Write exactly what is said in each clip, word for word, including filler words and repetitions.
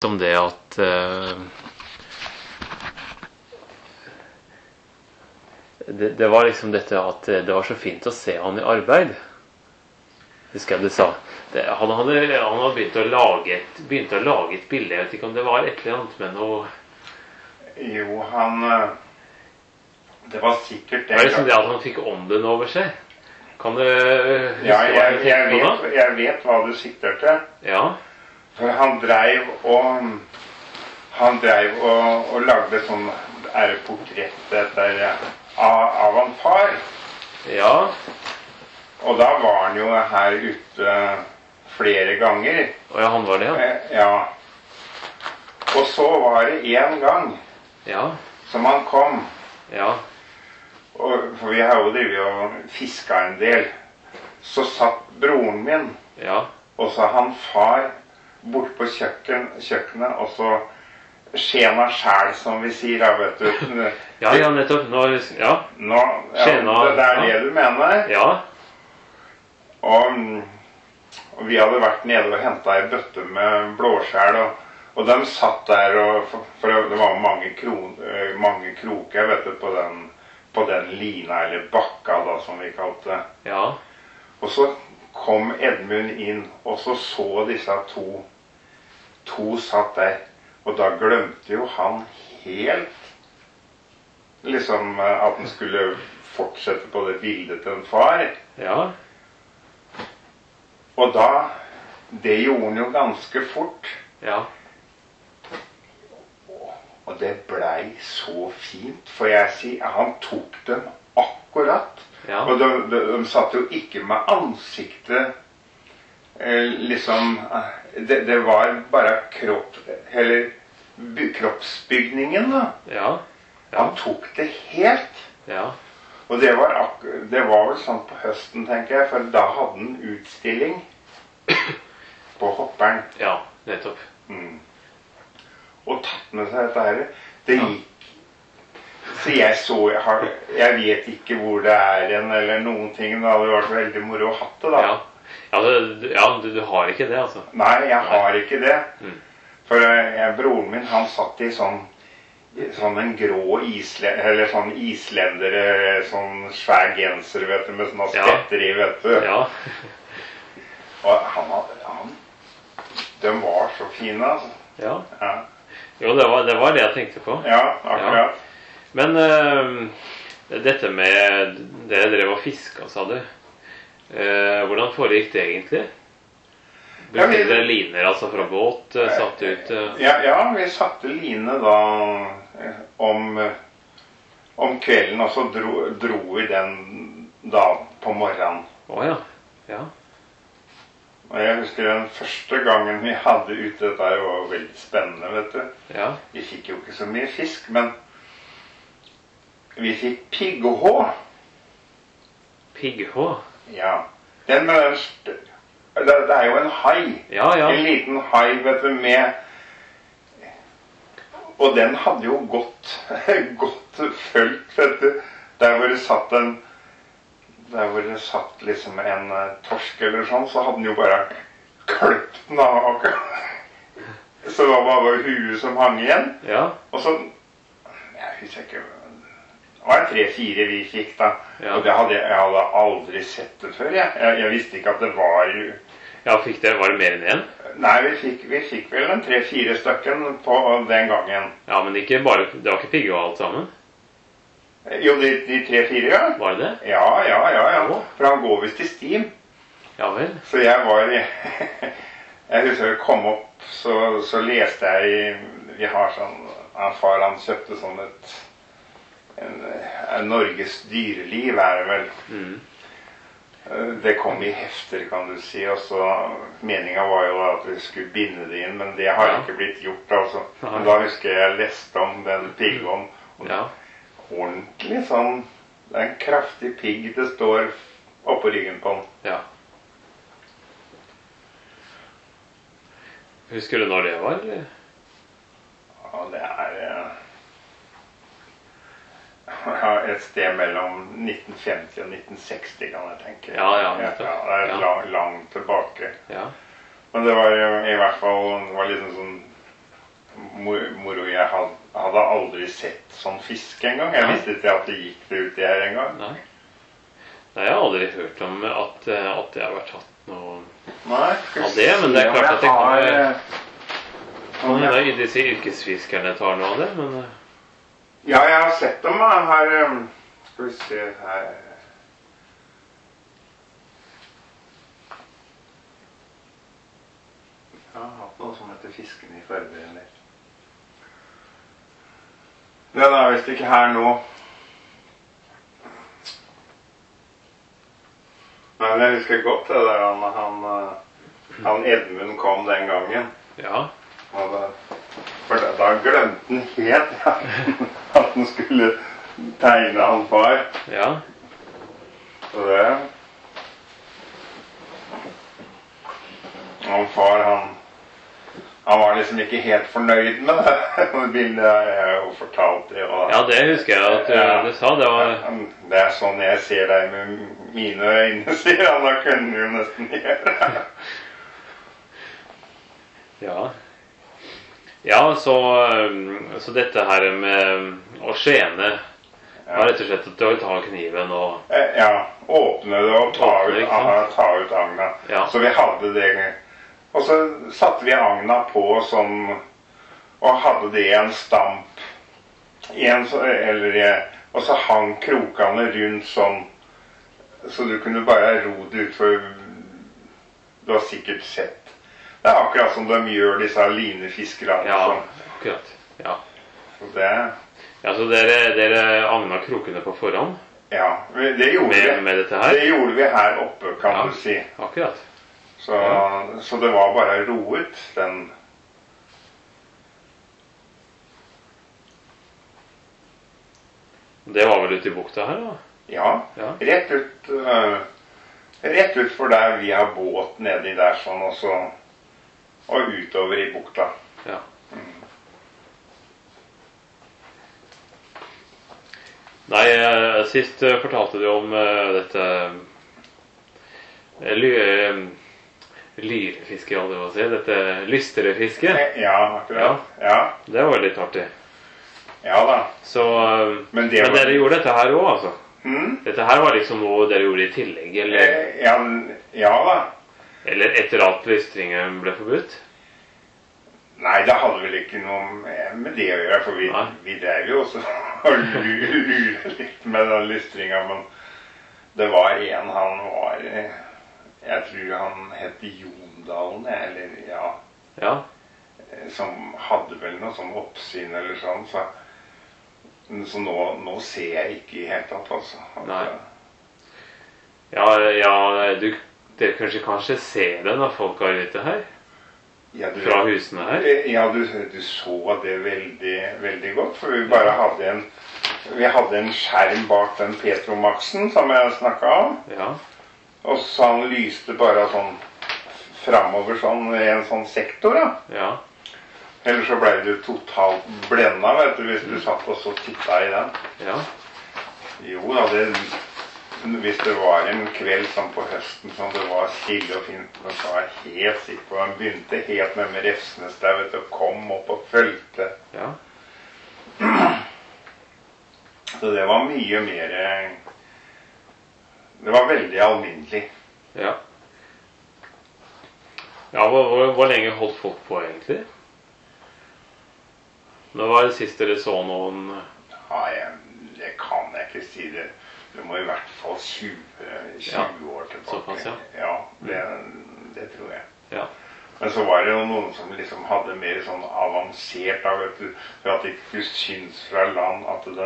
Som det at uh, det, det var liksom dette at det var så fint å se han i arbeid. Husker jeg du sa. Det, han, hadde, han hadde begynt å lage et, begynt å lage et bilde. Jeg vet ikke om det var et eller annet med noe. Jo, han det var sikkert det. Det var liksom det at han fikk ånden over seg. Kan du huske ja, hva jeg, du jeg, tenkte på da? vet, jeg vet hva du sikter til. Ja. For han dreiv og han dreiv og, og lagde sånn er det portrett etter, av, av en far. Ja. Og da var han jo her ute flere ganger. Og ja, han var det, ja. Ja. Og så var det en gang Ja. som han kom. Ja. Og, for vi har jo drevet og fisket en del. Så satt broren min, Ja. og så han far bort på kjøkken, kjøkkenet, og så skjena skjæl, som vi sier, da, vet du. Ja, ja, nettopp. Nå, ja. Nå, ja, Skjena, det, det er ja. det du mener. Ja. Og, og vi hadde vært nede og hentet en bøtte med blåskjell, og, og de satt der, og, for, for det var mange, kron, mange kroker, vet du, på den, på den lina, eller bakka, da, som vi kalte det. Ja. Og så kom Edmund inn, og så så disse to, to satt der, og da glemte jo han helt, liksom, at han skulle fortsette på det bildet til en far. Ja. Og da, det gjorde han jo ganske fort. Ja. Og det blei så fint, for jeg sier, han tok dem akkurat. Ja. Og de, de, de satt jo ikke med ansiktet, eh, liksom, det, det var bare kropp, eller by, kroppsbygningen da. Ja. Ja. Han tok det helt. Ja. Og det var, ak det var vel sånn på høsten, tenker jeg, for da hadde han utstilling på Hopperen. Ja, nettopp. Mm. Og tatt med seg dette her. Det Ja. gikk. Så jeg så, jeg, har, jeg vet ikke hvor det er igjen, eller noen ting. Det hadde vært veldig moro å ha det, da. Ja. Ja, du, ja du, du har ikke det, altså. Nei, jeg har ikke det. Mm. For jeg, broren min, han satt i sånn, sånn en grå isle, eller sånn islender, sånn svær genser, vet du, med sånne Ja. spetter i, vet du. Ja. Og han, han, de var så fine, altså. Ja. Ja, Jo, det var, det var det jeg tenkte på. ja akkurat. Men uh, dette med det jeg drev og fiska, sa du. Uh, hvordan foregikk det egentlig? Ja, Brukte vi- dere liner altså fra båt? Uh, satt ut uh... Ja, ja, vi satte line da eh, om, om kvelden, og så dro, dro vi den da på morgenen. Å ja. Ja. Og jeg husker den første gangen vi hadde ute, dette her var veldig spennende, vet du. Ja. Vi fikk jo ikke så mye fisk, men vi fikk pigghå. Pigghå. Ja. Den med den st det, det er jo en hai. Ja, ja. En liten hai, vet du, med. Og den hadde jo gått, gått følt, vet du. Der hvor det satt en, der hvor det satt liksom en uh, torsk eller sånn, så hadde den jo bare kløpt den av akkurat. Så det var bare huet som hang igjen. Ja. Og så, jeg husker ikke, det var tre-fire vi fikk da. Ja. Og det hadde, jeg hadde aldri sett det før, jeg. Jeg, jeg visste ikke at det var... Ja, fikk det, var det mer enn én? Nei, vi fikk, vi fikk vel en tre-fire stykken på den gangen. Ja, men ikke bare, det var ikke pigghå alt sammen? Jo, de, de tre-fire, ja. Var det det? Ja, ja, ja, ja. Å. For han går vist i stim. Ja vel. Så jeg var... Jeg husker jeg kom opp, så, så leste jeg i... Vi har sånn... Han far, han kjøpte sånn et... En, en Norges dyreliv er det vel. Mm. Det kom i hefter, kan du si, og så meningen var jo at vi skulle binde det inn, men det har Ja. ikke blitt gjort, altså. Nei. Men da husker jeg jeg leste om den pigghåen, og Ja. ordentlig sånn, det er en kraftig pigg det står oppå ryggen på den. Ja. Husker du når det var, eller? Ja, det er eh, ja, et sted mellom nitten femti og nitten seksti, kan jeg tenke. Ja, ja, ja, nettopp. ja, det er Ja. lang, langt tilbake. Ja. Men det var jo i hvert fall, det var liksom sånn mor, mor og jeg hadde, hadde aldri sett sånn fisk engang. Jeg Nei. visste ikke at det gikk det uti her engang. Nei. Nei, jeg har aldri hørt om at, at det har vært tatt noe Nei, skal av det, men det er se om klart jeg at det kan har, være- eh, kan om jeg- hende disse yrkesfiskerne tar noe av det, men eh, Ja, jeg har sett dem. Jeg har eh, Skal vi se her Jeg har hatt noe som heter Fisken i Førde. Den er visst ikke her nå. Men jeg husker godt det der han, han, eh, han Edmund kom den gangen. ja. Og da, for da, da glemte han helt ja, at han skulle tegne han far. Ja. Så det Og far, han Han var liksom ikke helt fornøyd med det. Det bildet har jeg jo fortalt det. Og, ja, det husker jeg at du, du sa. Det var Det er sånn jeg ser deg med mine øyne, sier han. Da kunne du jo nesten gjøre. Ja. Ja, så, um, så dette her med å skjene var rett og slett at du ta kniven og Eh, Ja, åpne det og ta Åpne, ut, ikke sant? ah, ta ut agna. Ja. Så vi hadde det. Og så satte vi agna på sånn, og hadde det i en stamp. I en, så- eller, i- og så hang krokene rundt sånn, så du kunne bare ro det ut, for du har sikkert sett. Det er akkurat som de gjør disse linefiskerne. Ja, og sånn. akkurat. Ja. Så det, Ja, så dere, dere agna krokene på forhånd ja, vi- det gjorde med, vi. med dette her? Det gjorde vi her oppe, kan Ja. du si. Akkurat. Så, så det var bare roet, den. Det var vel ute i bukta her, da? Ja, Ja. rett ut øh, rett ut for der vi har båt nedi der sånn, og så og utover i bukta. Ja. Nei, eh, sist eh, fortalte du om eh, dette eh, ly, eh, Lyrfiske, holdt jeg på å si. Dette lysterefisket. Eh, Ja, akkurat. Ja, Det var litt artig. ja da. Så, eh, Men det men var- dere gjorde dette her òg, altså? Hm? Dette her var liksom noe dere gjorde i tillegg, eller, Eh, Ja, ja da. eller etter at lystringen ble forbudt? Nei, det hadde vel ikke noe med- med det å gjøre, for vi, Nei. vi drev jo også og lu- lure litt med den lystringa, men det var en han var eh, Jeg tror han het Jondalen, eller ja, Ja. eh, som hadde vel noe sånn oppsyn eller sånn, så, så nå, nå ser jeg ikke i hele tatt, altså. At, Nei. Ja, ja du, dere kanskje kanskje ser det når folk er ute her? ja, du, Fra husene her? Eh, Ja, du, du så det veldig, veldig godt, for vi bare hadde en vi hadde en skjerm bak den Petromaxen som jeg snakket om, Ja. og så han lyste bare sånn framover sånn i en sånn sektor, da. Ja. Ellers så ble du totalt blenda, vet du, hvis du satt og så titta i den. Ja. Jo da, det, hvis det var en kveld som på høsten som det var stille og fint, så var jeg helt sikker på han begynte helt med med Refsnes der, vet du, og kom opp og følte. Ja. Så det var mye mer Det var veldig alminnelig. Ja. Ja, hvor, hvor, hvor lenge holdt folk på egentlig? Når var det sist dere så noen? Ja, jeg, det kan jeg ikke si. Det Det må i hvert fall tjue, tjue Ja, år tilbake. såpass, ja. Ja, det, det tror jeg. Ja. Men så var det jo noen som liksom hadde mer sånn avansert, da, vet du, for at de ikke syns fra land at de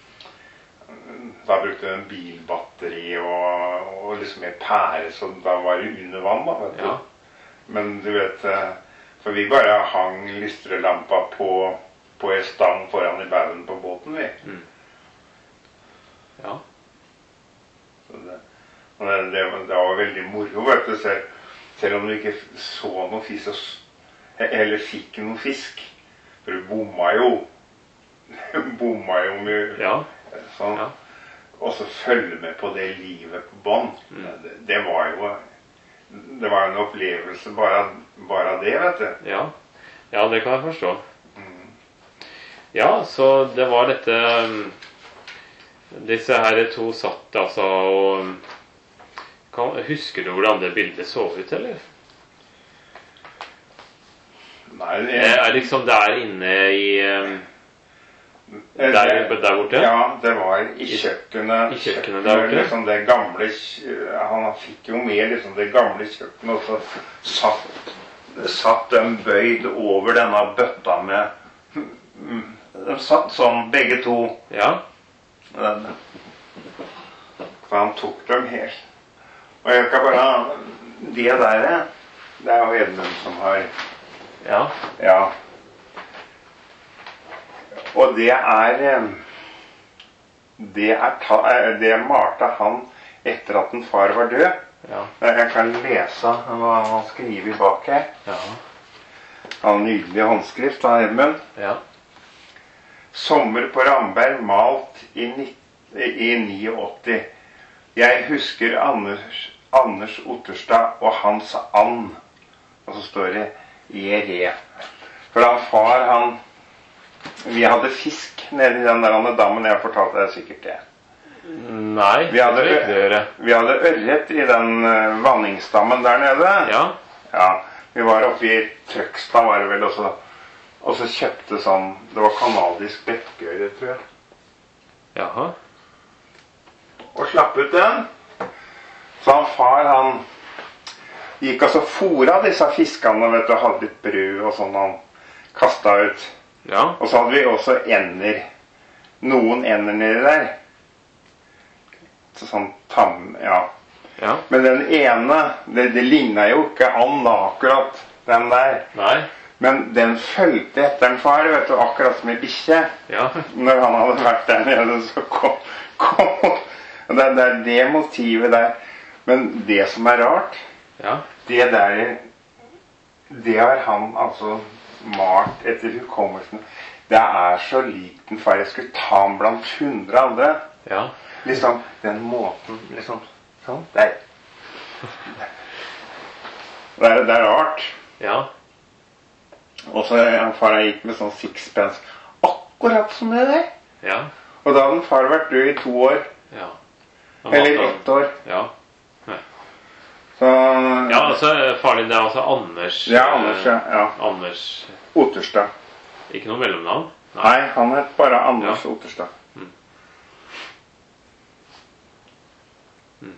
da brukte de en bilbatteri og, og liksom en pære, så da var det under vann, da, vet du. Ja. Men du vet, eh, for vi bare hang lystrelampa på, på en stang foran i baugen på båten, vi. Mm. Ja. Så det, og det, det, det var veldig moro, vet du, selv, selv om du ikke så noe fisk, og s- eller fikk noe fisk. For du bomma jo. bomma jo mye. Ja. Sånn. Ja. Og så følge med på det livet på bånn. Mm. Det, det var jo Det var en opplevelse bare, bare av det, vet du. Ja. Ja, det kan jeg forstå. Mm. Ja, så det var dette um, Disse her to satt altså og kan, Husker du hvordan det bildet så ut, eller? Nei, det Det er liksom der inne i um, der, der borte? Ja, det var i kjøkkenet. I kjøkkenet der borte? Liksom det gamle, han fikk jo med liksom det gamle kjøkkenet, og så satt, satt de bøyd over denne bøtta med De satt sånn, begge to. Ja. For han tok dem helt. Og jeg kan bare Det der, det er jo Edmund som har Ja. Ja. Og det er Det er ta, det malte han etter at en far var død. Ja. Jeg kan lese hva han skriver bak her. Ja. Han har nydelig håndskrift av Edmund. Ja. Sommer på Ramberg, malt i, i åttini. Jeg husker Anders, Anders Otterstad og Hans And. Og så står det E R E. For han far, han Vi hadde fisk nede i den der dammen. Jeg fortalte deg sikkert det. Nei, vi hadde, det vil ikke gjøre. Vi hadde ørret i den uh, vanningsdammen der nede. Ja. Ja. Vi var oppe i Trøgstad, var det vel, og så, og så kjøpte sånn Det var kanadisk bekkøre, tror jeg. Jaha. Og slapp ut den. Så han far, han gikk og så fôra disse fiskene, vet du, hadde litt brød og sånn han kastet ut. Ja. Og så hadde vi også ender. Noen ender nede der. Så sånn tam, ja. Ja. Men den ene, det, det lignet jo ikke han da, akkurat, den der. Nei. Men den følte etter en far, vet du, akkurat som en bikkje. Ja. Når han hadde vært der nede, så kom, kom. Det, det er det motivet der. Men det som er rart, ja. det der, det har han altså malt etter hukommelsen. Det er så likt den far. Jeg skulle ta han blant hundre andre. Ja. Liksom, den måten, liksom, sånn, der. Det er, det er rart. Ja. Og så han far gikk med sånn sixpence, akkurat som det der. Ja. Og da hadde far vært død i to år. Ja. Eller ett år. Ja. Ja. Så, ja, altså far din, det er altså Anders. Ja, Anders, ja. ja. Anders. Otterstad. Ikke noe mellomnavn? Nei, Nei han het bare Anders ja. Otterstad. Mm. Mm.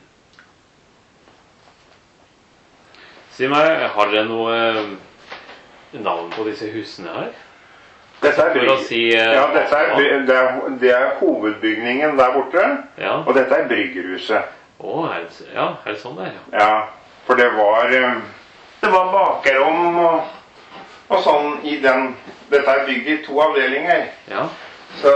Si meg, har dere noe navn på disse husene her? Dette er, brygg... si, uh, ja, dette er, det er, det er hovedbygningen der borte, ja. Og dette er bryggerhuset. Å, er det, ja, er det sånn der? Ja, ja for det var, det var bakerom og, og sånn i den, dette er bygget i to avdelinger. Ja. Så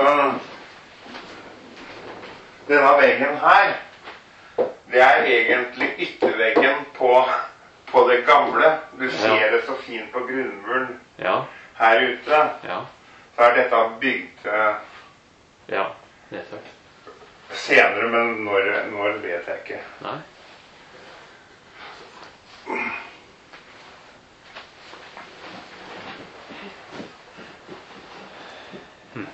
denne veggen her, det er egentlig ytterveggen på, på det gamle. Du ser ja. Det så fint på grunnmuren. Ja. Her ute, ja. Så er dette bygd uh, ja, nettopp. Senere, men når, når vet jeg ikke. Nei. Hm.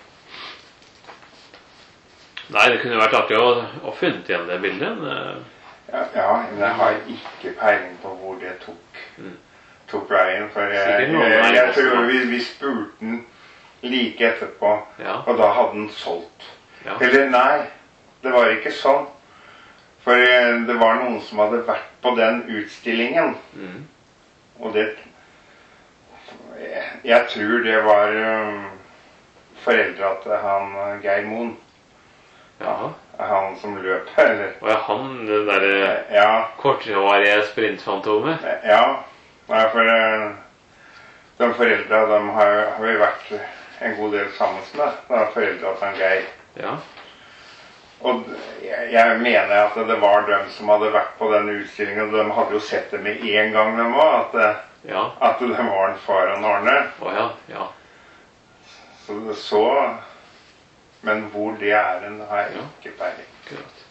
Nei, det kunne vært artig å, å funnet igjen det bildet. Ja, ja, men jeg har ikke peiling på hvor det tok. Mm. tok veien, for jeg, jeg, jeg, jeg tror vi, vi spurte den like etterpå, ja. Og da hadde den solgt. Ja. Eller nei, det var ikke sånn, for det var noen som hadde vært på den utstillingen, mm. Og det, jeg, jeg tror det var um, foreldra til han Geir Moen. Ja. Han som løp, eller? Og ja, han, det der ja. korthårige sprintfantomet? Ja. Nei, for uh, de foreldra, de har, har vi vært en god del sammen med. De har foreldra til han Geir. Ja. Og jeg, jeg mener at det var dem som hadde vært på den utstillingen, og de hadde jo sett det med en gang de var, at, ja. At de var en far og en Arne. Å ja, ja. Så det så, men hvor det er en, har jeg ikke peiling. Akkurat.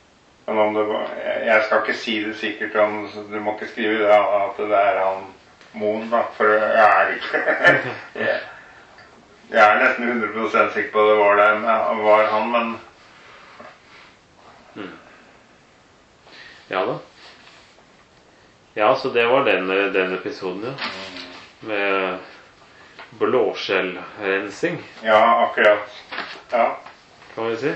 Men om det var, jeg skal ikke si det sikkert, om, du må ikke skrive det, at det er han Moen, da, for jeg er ikke jeg, jeg er nesten hundre prosent sikker på det var, det, var han, men mm. Ja da. Ja, så det var den, den episoden, ja. Med blåskjellrensing. Ja, akkurat. Ja. Kan vi si.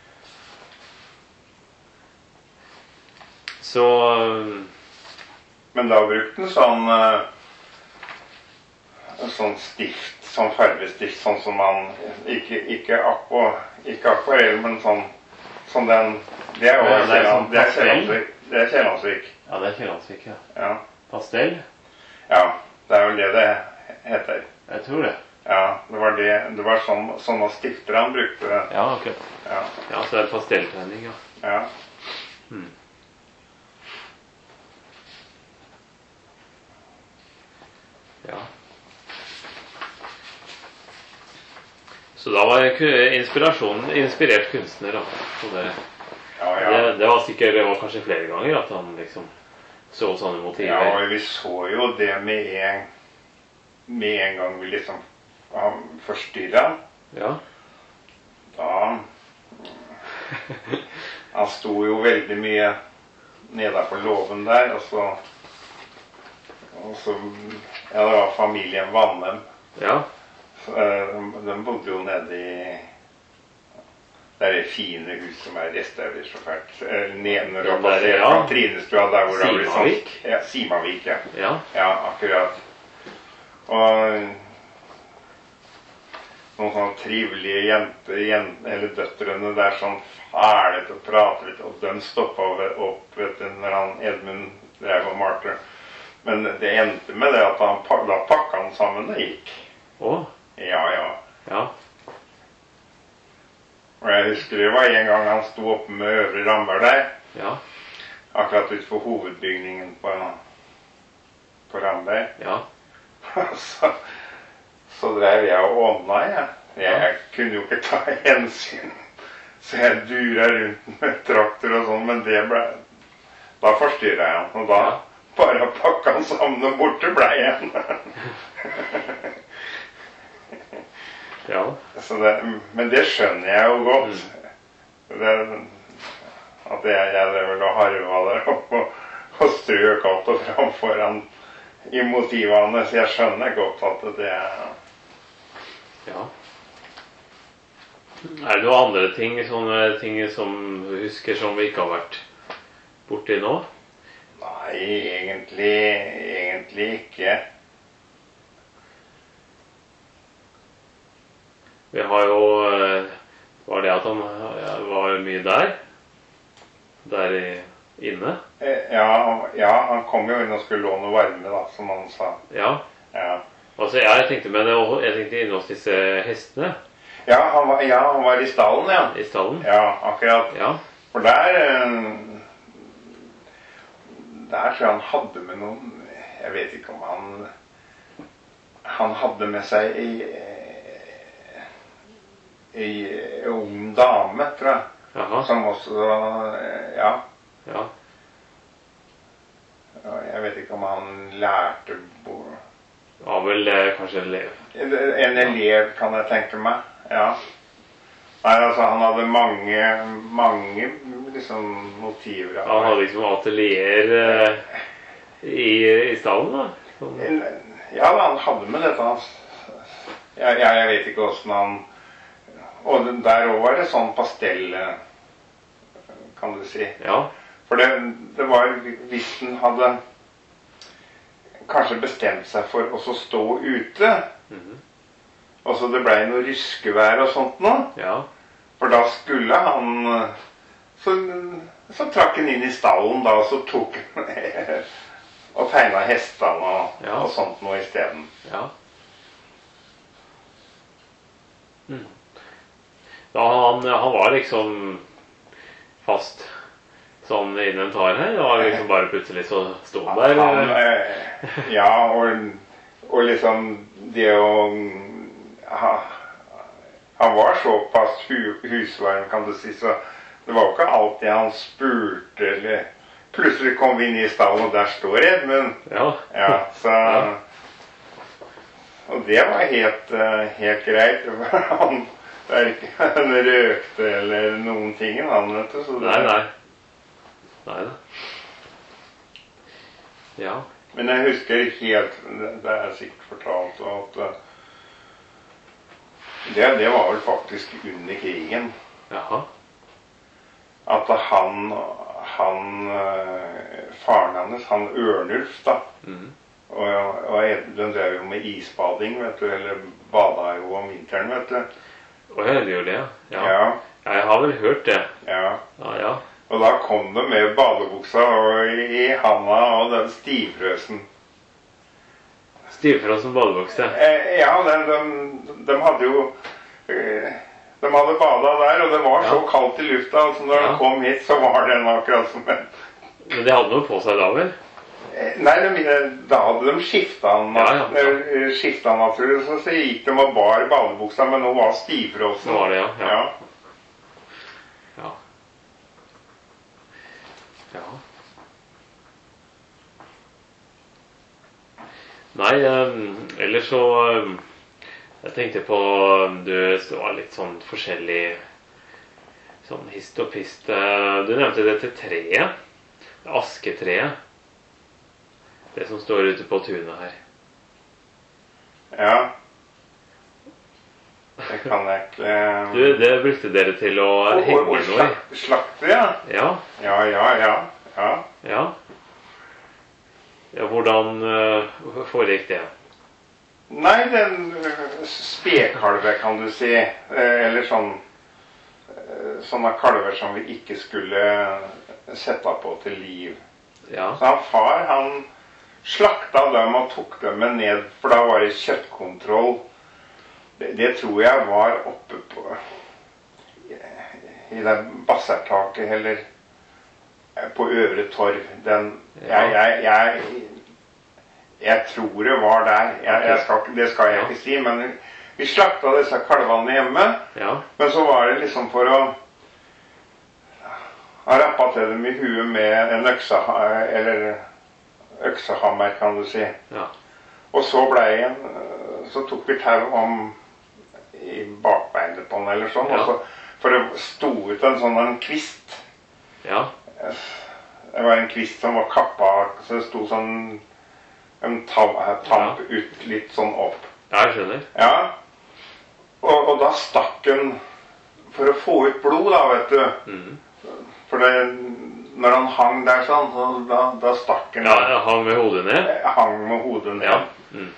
Så Men da brukte den sånn sånn stift, sånn farvestift, sånn som man ikke, ikke, aqua, ikke akvarell, men sånn, sånn den det er jo ja, det er sånn det er Kiellandsvik. Det er Kiellandsvik. Ja, det er Kiellandsvik, ja. Ja. Pastell? Ja, det er vel det det heter. Jeg tror det. Ja, det var det, det var sånn, sånne stifter han brukte. Ja, akkurat. Ja, ja så det er pastelltrening, ja. ja. Hmm. Ja. Så da var inspirasjonen inspirert kunstner, da. Så det, Ja, ja. det, det var sikkert, det var kanskje flere ganger at han liksom så sånne motiver. Ja, og vi så jo det med en, med en gang vi liksom han forstyrret. Ja. Da han sto jo veldig mye nede på låven der, og så og så ja, det var familien Vannem. Ja. Så, de, de bodde jo nede i det er det fine hus som er restaurert så fælt. Ned når du har passert ja. fra Trinestua der hvor det har blitt sånn. Simavik? Ja, Simavik, ja. Ja. Ja, akkurat. Og noen sånne trivelige jenter, jenter eller døtrene der som fælet og pratet litt, og de stoppet opp vet du, når han Edmund drev og malte. Men det endte med det at han, da pakket han sammen og gikk. Å? Ja, ja. Ja. Og jeg husker det var en gang han sto oppe med Øvre Ramberg der. Ja. Akkurat utenfor hovedbygningen på, på Ramberg. Ja. så, så drev jeg og ånda, jeg. Jeg Ja. kunne jo ikke ta hensyn. Så jeg duret rundt med traktor og sånn, men det ble... Da forstyrret jeg han, og da Ja. bare pakket han sammen og borte ble jeg. Ja. Så det, men det skjønner jeg jo godt. Mm. Det, at jeg, jeg drev vel og harva der oppe og, og strøk alt og fram foran i motivene, så jeg skjønner godt at det er... Ja. Er det noen andre ting, sånne ting som du husker som vi ikke har vært borti nå? Nei, egentlig, egentlig ikke. Vi har jo Var det at han ja, var mye der? Der i, inne? Ja, ja, han kom jo inn og skulle låne varme, da, som han sa. Ja. Ja, Altså, jeg tenkte med det, jeg tenkte inne hos disse hestene ja, han, var, ja han var i stallen, ja. i stallen. Ja, akkurat. Ja. For der Der tror jeg han hadde med noen Jeg vet ikke om han Han hadde med seg ei ei ung dame, tror jeg. Jaha. Som også Ja. Ja. Jeg vet ikke om han lærte bo... Var vel eh, kanskje en elev. En elev, kan jeg tenke meg. Ja. Nei, altså, han hadde mange, mange liksom motiver. Han hadde liksom atelier eh, i, i stallen, da? Sånn. Ja, han hadde med dette. Jeg, jeg, jeg vet ikke hvordan han... Og der også var det sånn pastell, kan du si. Ja. For det, det var, hvis den hadde kanskje bestemt seg for å stå ute, Mhm. og så det ble noe ryskevær og sånt nå, Ja. for da skulle han, så, så trakk han inn i stallen da, og så tok han og tegnet hestene og, Ja. og sånt noe i stedet. Ja. Mm. Da han, han var liksom fast sånn inventar her, det var liksom bare plutselig så stod han der. Han, eh, ja, og, og liksom det å ha, han var såpass hu, husvarm, kan du si, så det var jo ikke alltid han spurte, eller plutselig kom vi inn i stallen, og der står Edmund. Ja. Ja, så, Ja. og det var helt, eh, helt greit. Han, det er ikke han røkte eller noen ting, han, vet du. Så det, Nei, nei. Nei da. Ja. Men jeg husker helt, det er sikkert fortalt, at eh, det, det var vel faktisk under krigen. Jaha. At han, han eh, faren hans, han Ørnulf da, Mhm. og, og den drev jo med isbading, vet du, eller bada jo om vinteren, vet du. Å, ja, det gjør det, ja. Ja, Jeg har vel hørt det. ja. Ja, ja. Og da kom det med badebuksa og i, i handa og den stivfrøsen. Stivfrossen badebukse. Eh, ja, de, de, de hadde jo eh, de hadde bada der, og det var så Ja. kaldt i lufta, så når Ja. de kom hit, så var den akkurat som en Men de hadde noe på seg da, vel? eh, Nei, de, da hadde de skifta den, Ja, ja, ja. eh, skifta den naturlig, så, så gikk de og bar badebuksa, men nå var stivfrossen. Nå var det, ja. Ja. Ja. Ja. Ja. Nei, um, ellers så um, jeg tenkte på um, du, det var litt sånn forskjellig sånn hist og pist. Uh, Du nevnte dette treet. Asketreet. Det som står ute på tunet her. Ja. Det kan jeg ikke Du, det brukte dere til å Og- og- henge og noe i. slak- Slakte, ja. Ja, Ja, ja, ja. ja. ja. Ja, hvordan uh, foregikk det? Nei, den øh, spekalve, kan du si. Eh, Eller sånn øh, sånne kalver som vi ikke skulle sette på til liv. Ja, Så han far, han slakta dem og tok dem med ned, for da var det kjøttkontroll. Det, det tror jeg var oppe på i det bassertaket, eller på Øvre Torv. Den, Ja. jeg, jeg, jeg, jeg tror det var der. Jeg, jeg skal, ikke- det skal jeg Ja. ikke si, men vi slakta disse kalvene hjemme. ja, Men så var det liksom for å ha rappa til dem i huet med en økse, eller øksehammer, kan du si. ja. Og så ble en, så tok vi tau om i bakbeinet på den, eller sånn. Ja. Og så, for det sto ut en sånn en kvist. Ja, Det var en kvist som var kappa, så det sto sånn en tam, tamp ut litt sånn opp. ja, jeg skjønner. Ja. Og, og da stakk den for å få ut blod, da, vet du. Mhm. For det, når han hang der sånn, så da, da stakk den. Ja, jeg hang med hodet ned. Jeg hang med hodet ned. Ja. Mm.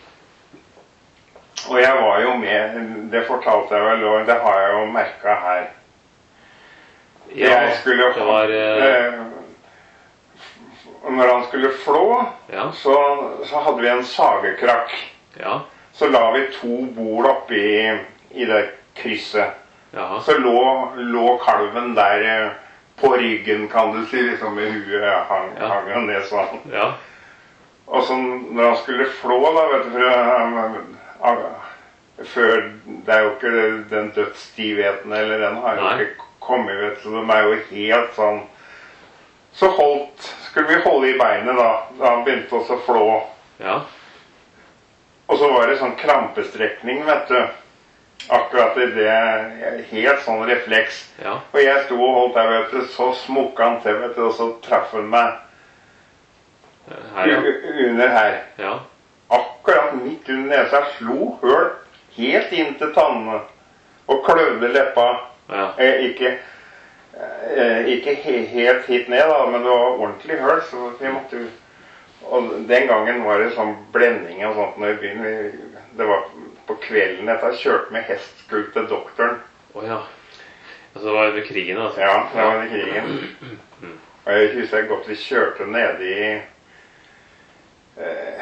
Og jeg var jo med, det fortalte jeg vel, og det har jeg jo merket her. Ja, jeg skulle det var eh, eh, Når han skulle flå, Ja, så, så hadde vi en sagekrakk. ja, Så la vi to bord oppi i det krysset. jaha. Så lå, lå kalven der eh, på ryggen, kan du si, liksom med huet hang, Ja. hang han ned sånn. Ja, Og så når han skulle flå, da, vet du, for han, før, det er jo ikke den dødsstivheten, eller den har jo Nei. ikke kommet, vet du, så de er jo helt sånn. Så holdt, skulle vi holde i beinet da, da han begynte også å flå. ja, Og så var det sånn krampestrekning, vet du. Akkurat i det, helt sånn refleks. ja, Og jeg sto og holdt der, vet du, så smukket han til, vet du, og så traff han meg her, ja. u- under her. Ja, Akkurat midt under nesa, slo høl helt inn til tannene. Og kløvde leppa. ja, Eh, ikke eh, ikke he helt hit ned, da, men det var ordentlig høl, så vi måtte. Og den gangen var det sånn blending og sånt når vi begynte. Det var på kvelden etter jeg kjørte med hest skulle til doktoren. å ja. Altså, det var under krigen, altså. Ja, det var under krigen. Og jeg husker godt vi kjørte nede i eh,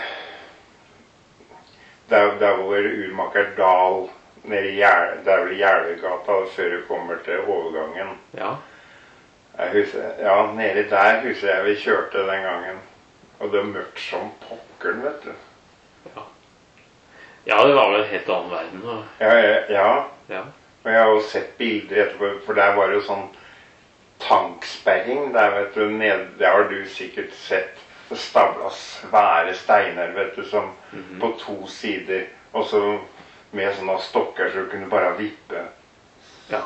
der, der hvor Urmaker Dal, nede i Gjær- der ved Gjerlegata, før du kommer til overgangen. Ja, Jeg husker, ja, nede der husker jeg vi kjørte den gangen. Og det er mørkt som pokkeren, vet du. ja, det var vel en helt annen verden. Og, Ja, ja, ja. ja, Og jeg har jo sett bilder etterpå, for der var det jo sånn tanksperring. Der, vet du, ned, der har du sikkert sett. stabla svære steiner, vet du, som Mhm. på to sider, og så med sånne stokker så du kunne bare vippe. Ja.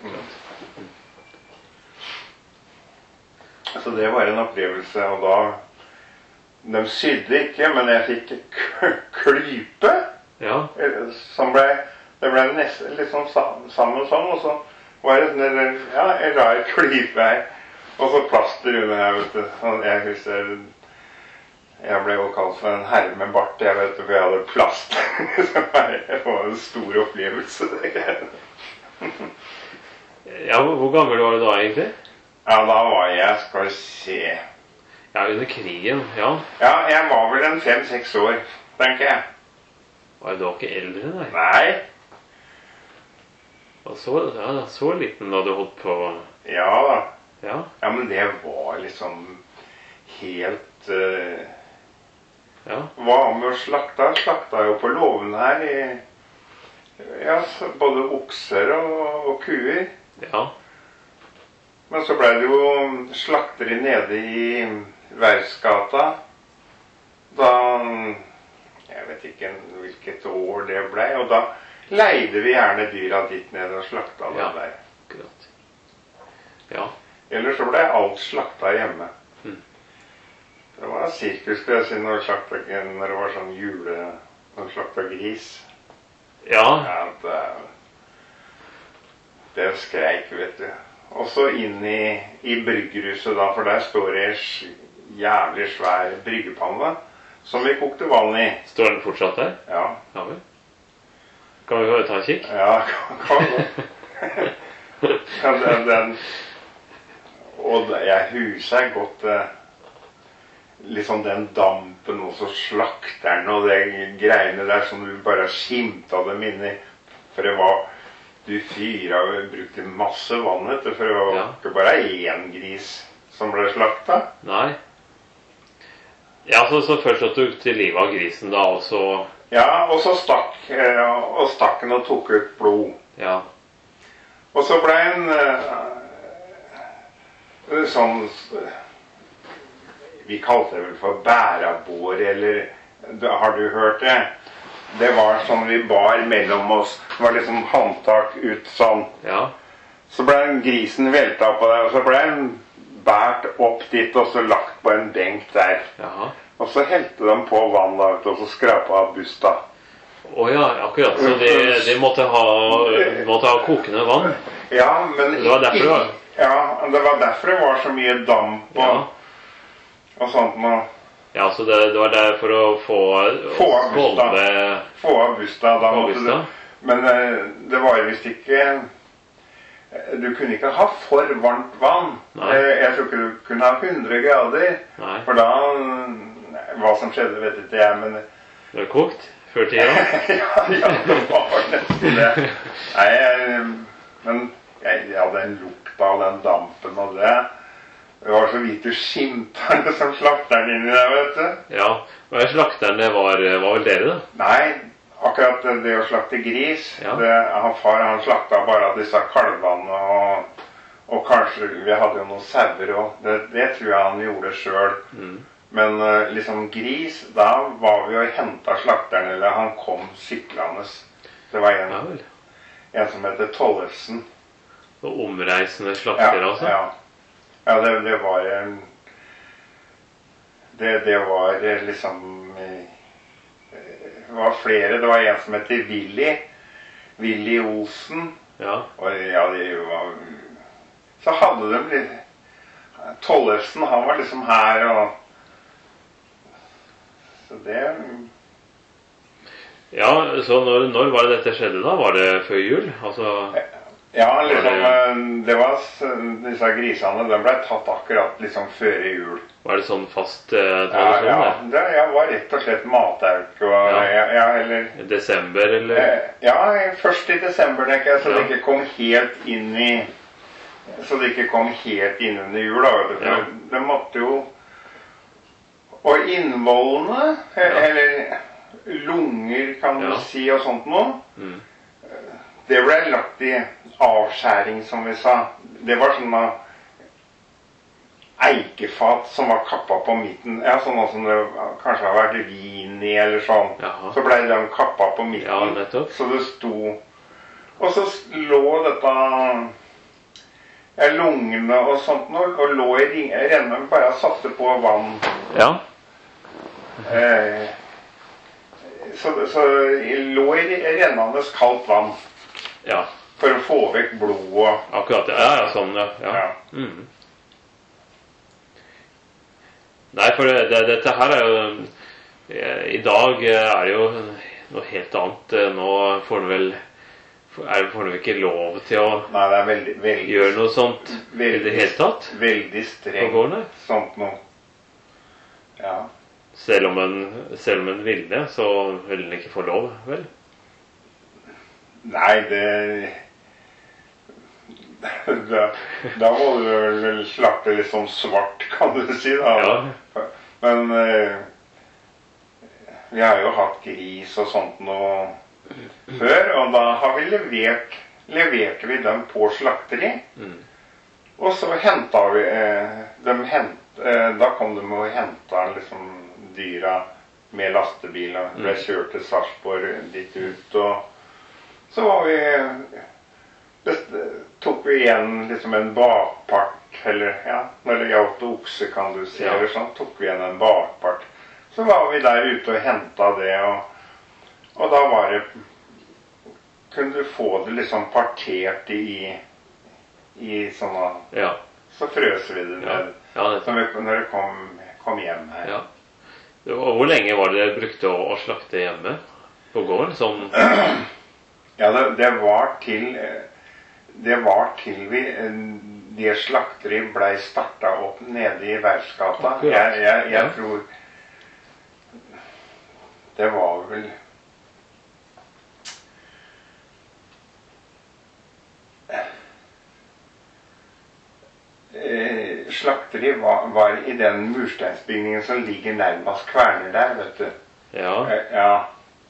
Så det var en opplevelse, og da de sydde ikke, men jeg fikk k- klype, Ja. eh, som ble, det ble nesten litt sånn sam- sammen sånn, og så var det sånn, ja, en rar klype her, og så plaster under her, vet du. Og jeg husker, jeg ble jo kalt for en herre med bart, jeg vet du, for jeg hadde plast. Så det var en stor opplevelse, det greiene. Ja, hvor hvor gammel var du da egentlig? Ja, da var jeg, skal vi se, Ja, under krigen, ja. ja, jeg var vel en fem-seks år, tenker jeg. Var du da ikke eldre, nei? Nei, Og så, ja, så liten da du holdt på. ja da. Ja, Ja, men det var liksom helt uh, ja, Hva med å slakta? Slakta jo på låven her i ja, så både okser og, og kuer. ja, Men så ble det jo slakteri nede i Verfsgata. Da Jeg vet ikke hvilket år det ble. Og da leide vi gjerne dyra dit nede og slakta dem Ja. der. akkurat. Ja, Eller så ble alt slakta hjemme. Mm. Det var sirkus, skal jeg si, når, slakta, når det var sånn jule... Når vi slakta gris. ja, Ja, det, det skreik, vet du. Og så inn i, i bryggerhuset da, for der står det en s- jævlig svær bryggepanne som vi kokte vann i. står den fortsatt der? Ja, Ja vel. Kan vi bare ta en kikk? ja, kan kan godt. Ja, den, den, og det- jeg husker godt eh, liksom den dampen og så slakteren og de greiene der som du bare skimta dem inni. For det var Du fyra og brukte masse vann, vet du, for det var Ja. ikke bare én gris som ble slakta. Nei. Ja, så, så først at du til livet av grisen da, og så, Ja, og så stakk eh, og stakk den og tok ut blod. ja, Og så ble en eh, sånn Vi kalte det vel for bærabår, eller da- har du hørt det? Det var sånn vi bar mellom oss. Det var liksom håndtak ut sånn. ja, Så ble den grisen velta på deg, og så ble den bært opp dit og så lagt på en benk der. jaha. Og så helte de på vann da, vet du, og så skrapa av busta. Åja, akkurat. Så de, de måtte, ha, måtte ha kokende vann? Ja, men Det var derfor det var- Ja, det var derfor det var så mye damp og, Ja. og sånt nå. Ja, så det, det var der for å få Få av busta. skålve Få av busta. Da Få av måtte busta? du Men eh, det var visst ikke eh, Du kunne ikke ha for varmt vann. Nei. Eh, Jeg tror ikke du kunne ha hundre grader. Nei, For da nei, Hva som skjedde, vet ikke jeg, men det var kokt før tida? ja, ja, det var nesten det. Nei, jeg, men jeg, jeg hadde en lukt av den dampen og det. Det var så vidt du skimta det som slakteren inni der, vet du. Ja, og slakteren, det var, var vel dere da? Nei, akkurat det, det å slakte gris, Ja. det, han far han slakta bare disse kalvene og, og kanskje, vi hadde jo noen sauer også, det, det tror jeg han gjorde selv. Mm. Men eh, liksom gris, da var vi og hentet slakteren, eller han kom syklende. Det var en, Ja vel. en som heter Tollefsen. Og omreisende slakter, altså? ja. Ja, det, det var en det, det var eh, liksom eh, Det var flere. Det var en som heter Willy. Willy Olsen. Ja. Og ja, de var Så hadde de litt Tollefsen, han var liksom her og Så det Ja, så når, når var det dette skjedde da? Var det før jul? Altså, Ja, liksom Var eh, Det var s- disse grisene, de ble tatt akkurat liksom før jul. var det sånn fast eh, Ja, tradisjon? ja. det? Det jeg var rett og slett matauk og Ja. ja. Ja, eller Desember, eller? eh, Ja, først i desember, tenker jeg, så Ja. det ikke kom helt inn i Så det ikke kom helt inn under jul, da, vet du. For Ja. det måtte jo Og innvollene, eh, Ja. eller lunger, kan du Ja. si, og sånt noe, Mm. det ble lagt i avskjæring, som vi sa. Det var sånn da eikefat som var kappet på midten. Ja, sånn som det kanskje har vært vin i eller sånn. Jaha. Så ble den kappet på midten. Ja, nettopp. Så det sto... Og så lå dette... Ja, lungene og sånt nå, og lå i ring- rennen, bare satte på vann. Ja. Eh, så, så lå i rennende kaldt vann. Ja. For å få vekk blod og... Akkurat, ja, ja, sånn, ja. ja. Ja. Mm. Nei, for det, det, dette her er jo... eh, I dag er det jo noe helt annet. Eh, Nå får du vel... Er, får du ikke lov til å Nei, det er veldig, veldig, gjøre noe sånt i det hele tatt? veldig På strengt gården? sånt noe. Ja. Selv om en, selv om en ville, så vil en ikke få lov, vel? Nei, det... Da, da må du vel slakte litt sånn svart, kan du si da. Ja. Men eh, vi har jo hatt gris og sånt noe før, og da har vi levert, leverte vi dem på slakteri. Mm. Og så hentet vi, eh, dem hent, eh, da kom de og hentet liksom dyra med lastebil og ble kjørt til Sarpsborg dit ut, og så var vi, best, tok vi igjen liksom en bakpart, eller ja, når det gjaldt okse kan du si, Ja. eller sånn, tok vi igjen en bakpart. Så var vi der ute og hentet det, og Og da var det, kunne du få det liksom partert i, i sånne, Ja. så frøs vi det Ja. ned, Ja, det, som vi, når det kom, kom hjem her. ja. Og hvor lenge var det dere brukte å, å slakte hjemme på gården? Sånn, Ja, det, det var til, det var til vi, det slakteri ble startet opp nede i Verfsgata. Akkurat. Jeg, jeg, jeg Ja. tror, det var vel... Eh, slakteri var, var i den mursteinsbygningen som ligger nærmest Kverner der, vet du. ja. Eh, ja.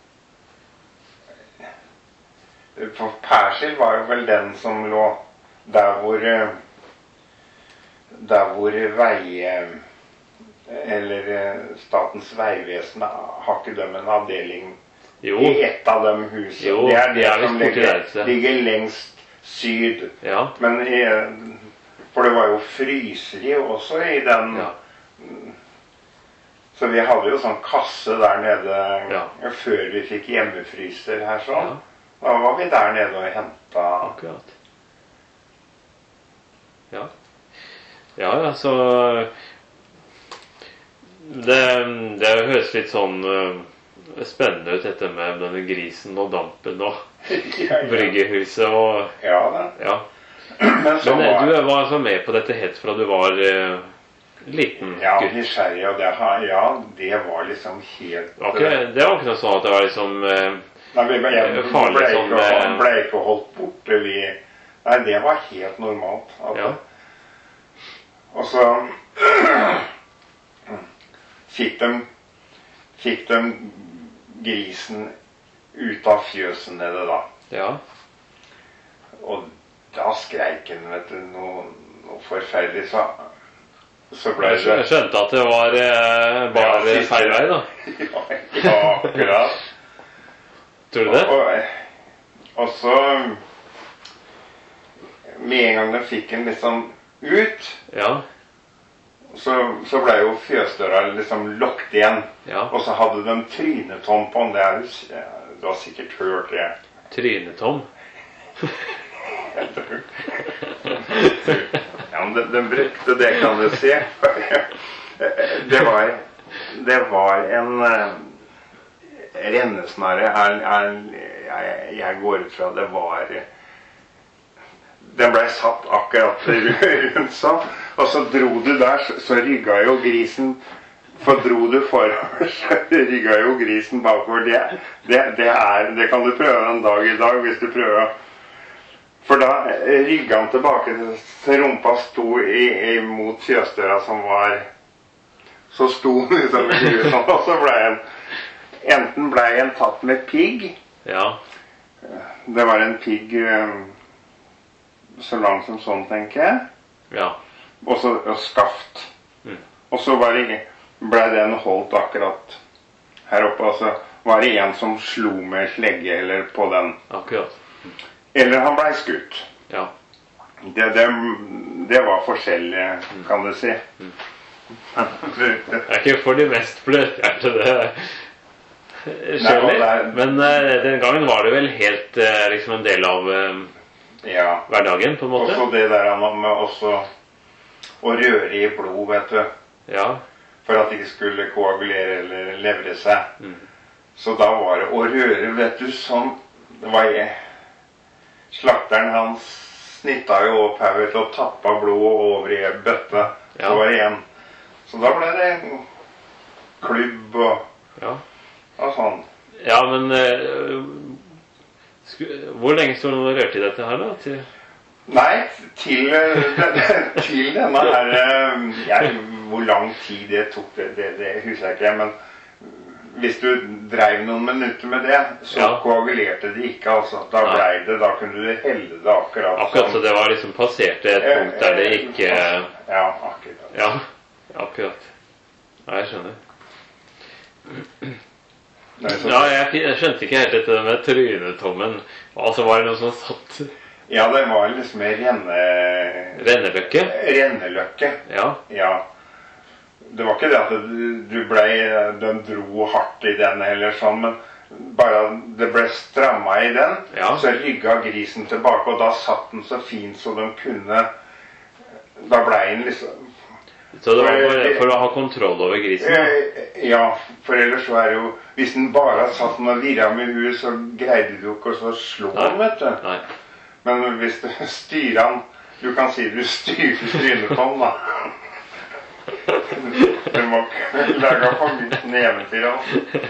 For Persil var jo vel den som lå der hvor eh, der hvor vei eh, eller eh, Statens vegvesen har ikke dem en avdeling Jo. i ett av dem husene. Jo, det er det, det er som visst borti ligger, der, så. ligger lengst syd. Ja. Men i, for det var jo fryseri også i den. Ja. Så vi hadde jo sånn kasse der nede Ja. før vi fikk hjemmefryser her sånn. Ja. Da var vi der nede og hentet. Akkurat. Ja. Ja, ja, så det, det høres litt sånn uh, spennende ut dette med denne grisen og dampen og Ja, ja. bryggehuset og Ja da. ja. Men så Men eh, var du var altså med på dette helt fra du var uh, liten ja, gutt. nysgjerrig, og det, har- ja, det var liksom helt Det var ikke, det var ikke noe sånn at det var liksom uh, Nei, vi ble, jeg, farlig ble, sånn, ikke, eh, ble ikke holdt borte. Vi, nei, det var helt normalt. At, Ja. Og så fikk de, fikk de grisen ut av fjøsen nede da. Ja. Og da skreik den, vet du, noe, noe forferdelig. Så, så ble Jeg det... skjø- jeg skjønte at det var uh, bare Ja, siste- feil vei, da. Ja, ja, akkurat. Tror du det? Og, og så med en gang de fikk den liksom ut, Ja. så, så ble jo fjøsdøra liksom lukket igjen. Ja. Og så hadde de trynetom på den. Det er, jo s- ja, du har sikkert hørt det. Trynetom. Ja, men den, den brukte det, kan du se. Det var, det var en uh, rennesnarre. Jeg, jeg, jeg går ut fra det var... Den ble satt akkurat rundt sånn, og så dro du der, så, så rygga jo grisen, for dro du forover, så rygga jo grisen bakover. Det, det, det, er, det kan du prøve en dag i dag, hvis du prøver. For da rygga han tilbake, så rumpa sto i, i, mot fjøsdøra som var, så sto han liksom i huet sånn, og så ble han, enten ble han tatt med pigg. Ja. Det var en pigg... så langt som sånn, tenker jeg. Ja. og så og skaft. Mm. Og så var det, ble den holdt akkurat her oppe, og så var det en som slo med slegge eller på den. Akkurat. Eller han ble skutt. Ja. Det, det, det var forskjellig, kan du si. Mm. Det er ikke for de mest bløthjertede sjeler, men uh, den gangen var det vel helt uh, liksom en del av uh, ja. hverdagen, på en måte. Også det der med også å røre i blod, vet du. Ja. For at det ikke skulle koagulere eller levre seg. Mm. Så da var det å røre, vet du, sånn. Det var jeg. Slakteren hans snitta jo opp her, vet du, og tappa blodet over i bøtte. Ja. Så var det igjen. Så da ble det klubb og, ja. og sånn. Ja, men uh, sku, hvor lenge står du og rørte i dette her, da? Til... Nei, til, til denne her jeg, hvor lang tid det tok, det, det, det husker jeg ikke. Men hvis du drev noen minutter med det, så ja. koagulerte det ikke. Altså. Da ble det, da kunne du helle det akkurat. Akkurat, så det var liksom passert et punkt der det ikke... Ja, akkurat. Ja. Akkurat. Ja, jeg skjønner. Ja, jeg, jeg skjønte ikke helt dette med trynetommen. Altså, var det noe som satt... Ja, det var liksom en renne... Renneløkke? Renneløkke. Ja. Ja. Det var ikke det at du ble... Den dro hardt i den eller sånn, men bare det ble strammet i den, ja. Så rygget grisen tilbake, og da satt den så fint så de kunne... Da ble den liksom... Så det var for, for å ha kontroll over grisen? Da? Ja, for ellers så er det jo... Hvis den bare satt den og virret med huet, så greide du ikke å slå den, vet du. Nei. Men hvis du styrer den... Du kan si du styrer trynetom, da. Du må ikke lage for mye eventyr, altså.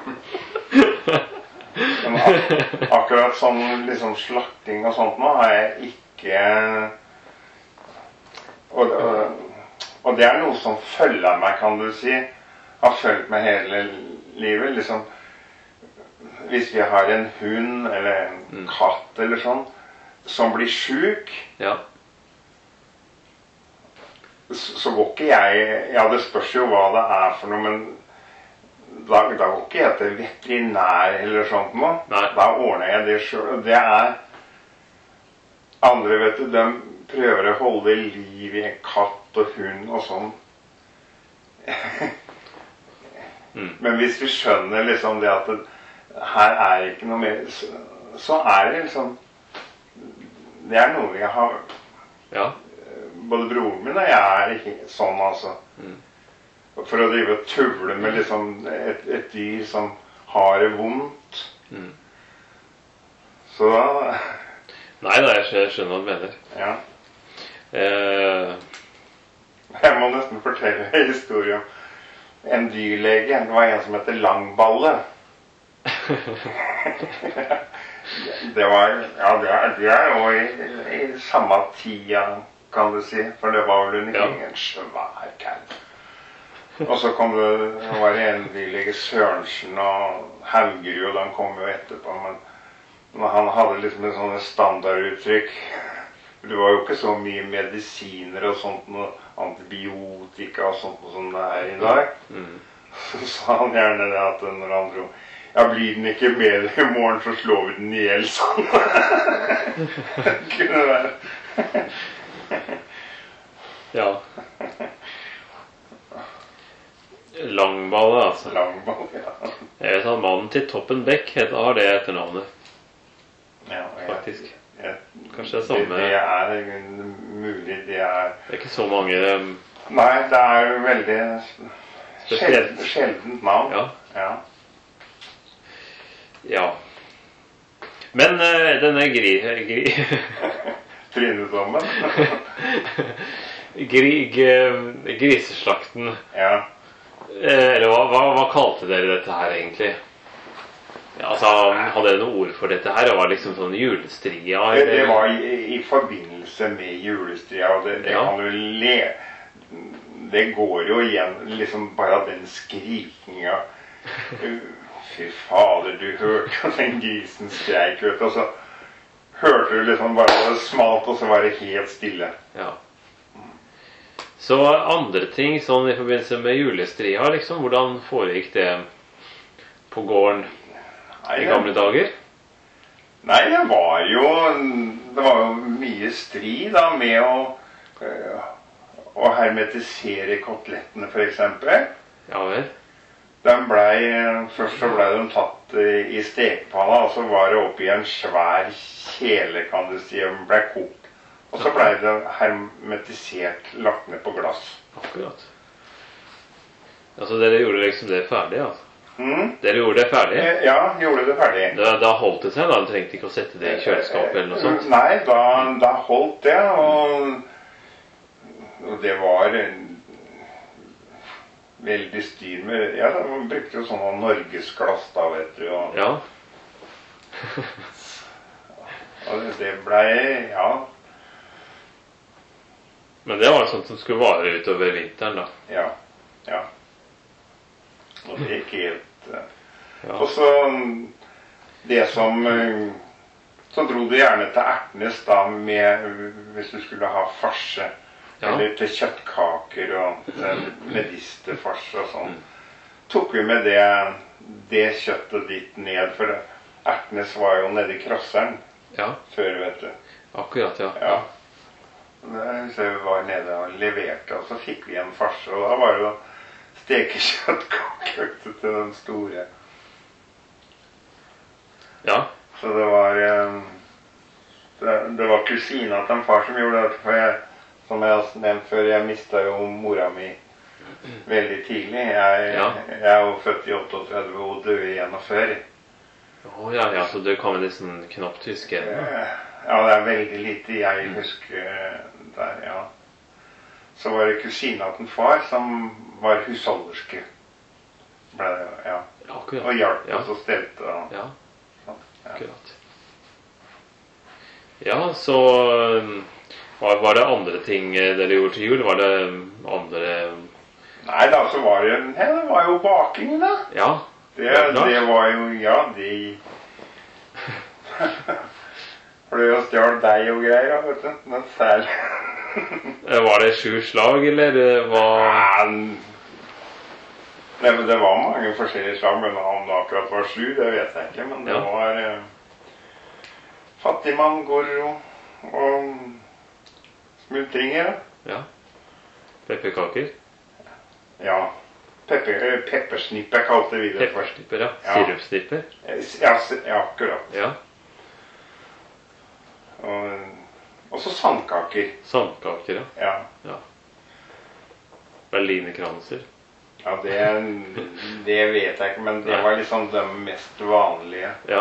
Men ak akkurat sånn liksom slakting og sånt nå har jeg ikke... Og, og, og det er noe som følger meg, kan du si. Har følt meg hele livet. Liksom, hvis vi har en hund eller en mm. katt eller sånn, som blir syk, ja. så, så går ikke jeg... Ja, det spørs jo hva det er for noe, men da, da går ikke jeg til veterinær eller sånt noe. Nei. Da ordner jeg det selv. Det er... Andre, vet du, de prøver å holde liv i en katt og hund og sånn. mm. Men hvis vi skjønner liksom det at det, her er ikke noe mer, så, så er det liksom... Det er noe jeg har... Ja. Både broren min og jeg er ikke sånn, altså. Mm. For å drive og tuvle med liksom et, et dyr som har det vondt. Mm. Så da... Nei da, jeg skjønner hva du mener. Ja. Eh... Jeg må nesten fortelle en historie om en dyrlege. Det var en som heter Langballe. Det var, ja, det er, det er jo i, i samme tida, kan du si. For det var vel en, ja. en svær kall. Og så kom det, det var en dyrlege Sørensen og Haugerud, og de kom jo etterpå. Men, men han hadde liksom en sånn standarduttrykk. Det var jo ikke så mye medisiner og sånt, noe antibiotika og sånt som det er i dag. Mm. Så sa han gjerne det at når han dro, ja, blir den ikke med i morgen, så slår vi den ihjel, sånn. Det kunne være. Ja. Langballe, altså. Langballe, ja. Jeg vet at mannen til Toppen Beck har det etternavnet. Ja, jeg, faktisk. Jeg, Kanskje det er samme... Det, det er mulig, det er... Det er ikke så mange... Nei, det er jo veldig sjeldent, sjeldent navn. Ja. Ja. Ja. Men uh, denne gri... gri Trynetommen. Grig... Griseslakten. Ja. Eller hva, hva, hva kalte dere dette her egentlig? Ja, altså, hadde dere noe ord for dette her? Det var liksom sånn julestria? Det, det var i, i forbindelse med julestria, og det, det ja. kan du le... Det går jo igjen, liksom bare den skrikinga. Fy fader, du hørte den grisen skreik, vet du, og så hørte du liksom bare det smalt, og så var det helt stille. Ja. Så andre ting sånn i forbindelse med julestria, liksom, hvordan foregikk det på gården Nei, i gamle dager? Nei, det var jo Det var jo mye strid da med å, øh, å hermetisere kotelettene, for eksempel. Ja vel. De ble, først så ble de tatt i stekepanna, og så var det oppi en svær kjele, kan du si, og ble kokt. Og så ble det hermetisert, lagt ned på glass. Akkurat. Altså dere gjorde liksom det ferdig, altså? Mm. Dere gjorde det ferdig? Ja, gjorde det ferdig. Da, da holdt det seg da? Du trengte ikke å sette det i kjøleskapet eller noe sånt? Nei, da, da holdt det, og, og det var veldig styr med, ja, man brukte jo sånn norgesglass da, vet du, og, ja. og det ble, ja. Men det var sånt som skulle vare utover vinteren da? Ja, ja. Og det gikk helt, uh, ja. Og så, det som, uh, så dro du gjerne til Ertnes da, med, hvis du skulle ha farse. Ja. Eller til kjøttkaker og medisterfars og sånn. Tok vi med det, det kjøttet ditt ned, for Ertnes var jo nede i Krosseren ja. Før, vet du. Akkurat, ja. Ja. Så vi var nede og leverte, og så fikk vi en farse, og da var det jo steke kjøttkaker til den store. Ja. Så det var, det, det var kusina til en far som gjorde det, for jeg, som jeg har nevnt før, jeg mistet jo mora mi veldig tidlig. Jeg, ja. jeg er jo født i trettini-åtte og døde i enogfyrre. Å ja, ja, så du kan vel liksom knapt huske det? Ja, det er veldig lite jeg husker der, ja. Så var det kusina til en far som var husholderske. Ble det, ja. Akkurat. Og hjalp ja. oss og stelte. Og, ja. Sånn, ja, akkurat. Ja, så var, var det andre ting dere gjorde til jul? Var det andre... Nei da, så var det, ja, det var jo baking da. Ja. Det, det var jo, ja, de... Fløy og stjal deg og greier, vet du. Men særlig. Var det sju slag, eller var... Nei, men det var mange forskjellige slag, men om det akkurat var sju, det vet jeg ikke. Men det ja. var eh, fattigmann, gorro og smultringer. Ja. Pepperkaker. Ja. Pepper, peppersnipper kalte vi det. Peppersnipper, ja. ja. Sirupsnipper. Ja, ja, akkurat. Ja. Og, og så sandkaker. Sandkaker, ja. Ja. ja. Berlinerkranser. Ja, det, det vet jeg ikke, men det var liksom de mest vanlige. Ja.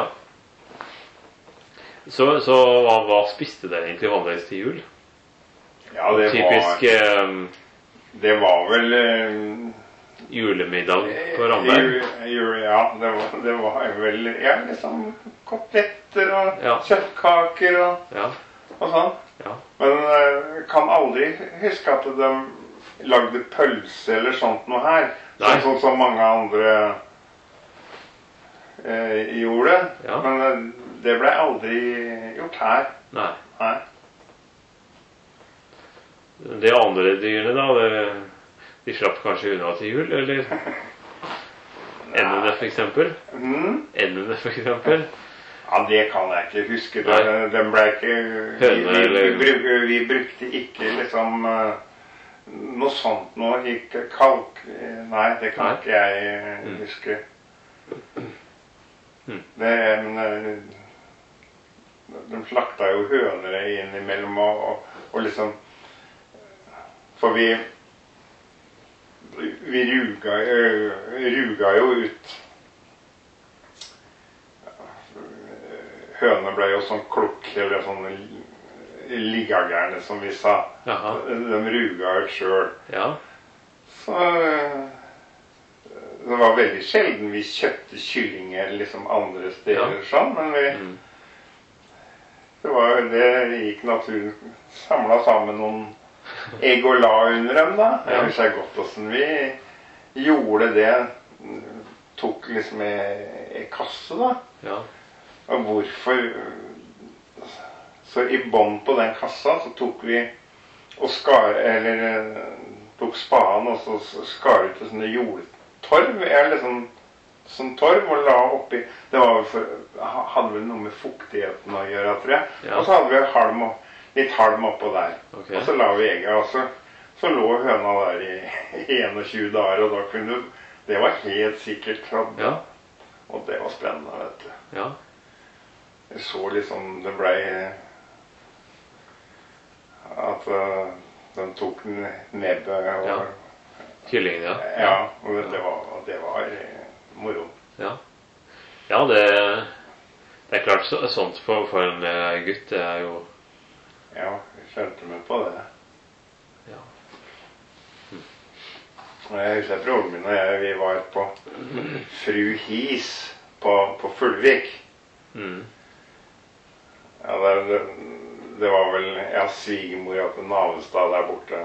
Så, så hva, hva spiste dere egentlig vanligvis til jul? Ja, det Typisk, var... Um, det var vel... Um, julemiddag på Ramberg? Jul, ja, det var, det var vel ja, liksom koteletter og ja. kjøttkaker og, ja. og sånn. Ja. Men jeg kan aldri huske at de lagde pølse eller sånt noe her. Sånn som så mange andre eh, gjorde. Ja. Men det ble aldri gjort her. Nei. Nei. De andre dyrene da, det... De slapp kanskje unna til jul, eller? Endene for eksempel? Mm. Endene for eksempel? Ja, det kan jeg ikke huske. Den, den ble ikke... Høne, vi, vi, eller? vi, vi brukte ikke liksom noe sånt noe, ikke kalk... Nei, det kan nei. ikke jeg mm. huske. Mm. Det, men, de slakta jo hønere innimellom, og, og, og liksom... For vi... Vi ruga, ruga jo ut. Hønene ble jo sånn klukk, eller sånn liggagerne, som vi sa. Jaha. De ruga ut selv. Ja. Så det var veldig sjelden vi kjøpte kyllinger liksom andre steder, ja. sånn, men vi... Mm. Det var det gikk naturen samlet sammen noen egg og la under dem da. Jeg husker godt hvordan vi gjorde det. Tok liksom en kasse da. Ja. Og hvorfor... Så i bånd på den kassa så tok vi og skar, eller eh, tok spaden og så skar ut sånne jordtorv, eller liksom sånn torv, og la oppi. Det var vel for, hadde vel noe med fuktigheten å gjøre, tror jeg. Ja. Og så hadde vi halm og, litt halm oppå der. Okay. Og så la vi egget, og så, så lå høna der i, i tjueen dager, og da kunne du, det var helt sikkert krabb. Ja. Og det var spennende, vet du. Ja. Jeg så liksom, det ble at uh, den tok nebbet og Ja. Kyllingen, ja. Ja, og det var, og det var eh, moro. Ja. Ja, det, det er klart så, sånt for, for en eh, gutt, det er jo... Ja, vi følte meg på det. Ja. Jeg husker broren min og jeg, vi var på Fru His på, på Fullvik. Mm. Ja, det, det var vel, ja, svigermora til Navestad der borte.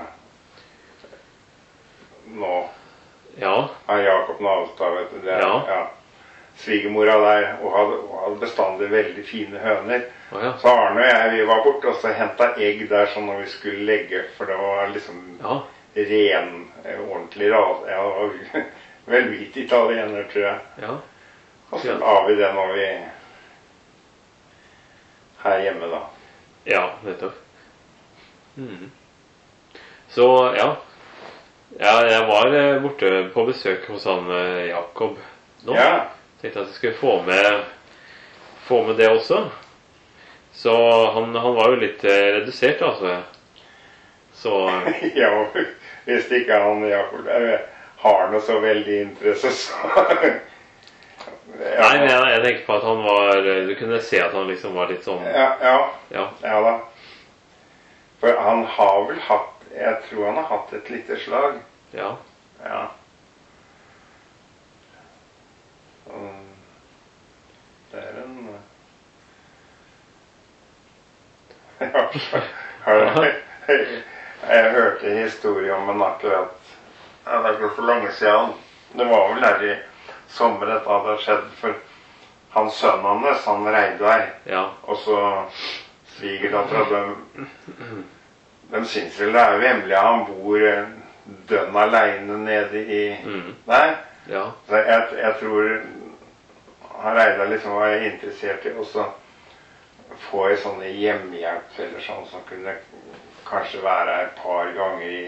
Nå. Ja. Ja, Jakob Navestad, vet du det. Ja. Ja. Svigermora der, og hadde, og hadde bestandig veldig fine høner. Oh, ja. Så Arne og jeg, vi var borte, og så hentet egg der sånn når vi skulle legge, for det var liksom... Ja. Ren, ordentlig ras. Ja, det var vel hvit italiener, tror jeg. Ja. Og så la vi det når vi her hjemme, da. Ja, nettopp. Mm. Så, ja. Ja, jeg var eh, borte på besøk hos han eh, Jakob nå. Ja. Tenkte at jeg skulle få med, få med det også. Så han, han var jo litt eh, redusert, altså. Så... Ja, hvis ikke han Jakob har noe så veldig interesse, så... Ja. Nei, men jeg, jeg tenker på at han var... Du kunne se at han liksom var litt sånn... Ja, ja. Ja. Ja da. For han har vel hatt... Jeg tror han har hatt et lite slag. Ja. Ja. Um, det er en... Ja, har du... Jeg hørte historien om en akkurat, ja, det er ikke for lenge siden. Det var vel her i sommer dette hadde skjedd, for hans sønnen hans, han Reidar, Ja. og så svigerdattera, de, de synes vel det er jo hemmelig at han bor dønn alene nede i, Mm. der. Ja. Så jeg, jeg tror han Reidar liksom var interessert i også få i sånne hjemmehjelp eller sånn som kunne kanskje være et par ganger i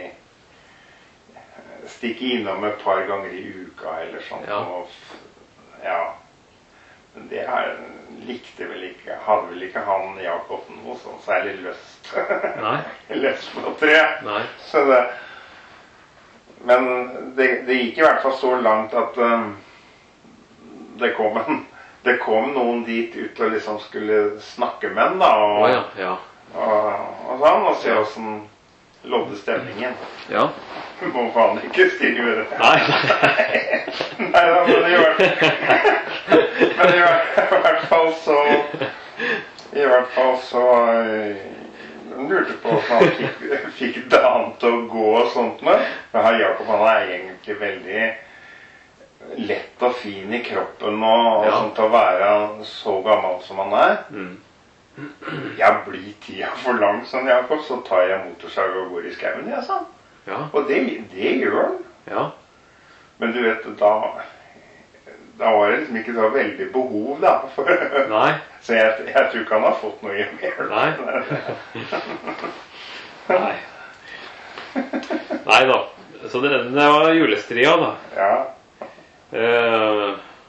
stikke innom et par ganger i uka eller sånt. Ja. Og, ja. Men det her likte vel ikke, hadde vel ikke han Jakob noe sånn særlig lyst. Nei. Lyst på tre. Nei. Så det, men det, det gikk i hvert fall så langt at um, det kom en det kom noen dit ut og liksom skulle snakke med den da, og, Å, ja, ja. og, og sånn, og se hvordan lodde stemningen. Ja. Du må faen ikke skrive det. Nei. Nei da, men i hvert men i hvert, i hvert fall så i hvert fall så jeg lurte på hvordan han fikk, fikk dagen til å gå og sånt med. Men han Jakob, han er egentlig veldig lett og fin i kroppen og, og Ja. sånn til å være så gammel som han er. Mm. Jeg blir tida for lang, sånn Jakob, så tar jeg motorsag og går i skauen, jeg, sånn. Ja. Og det, det gjør han. Ja. Men du vet, da, da var det liksom ikke så veldig behov, da. For, Nei. så jeg, jeg tror ikke han har fått noe hjemme. Nei. Nei. Nei da. Så det, det var julestria, da. Ja. Eh,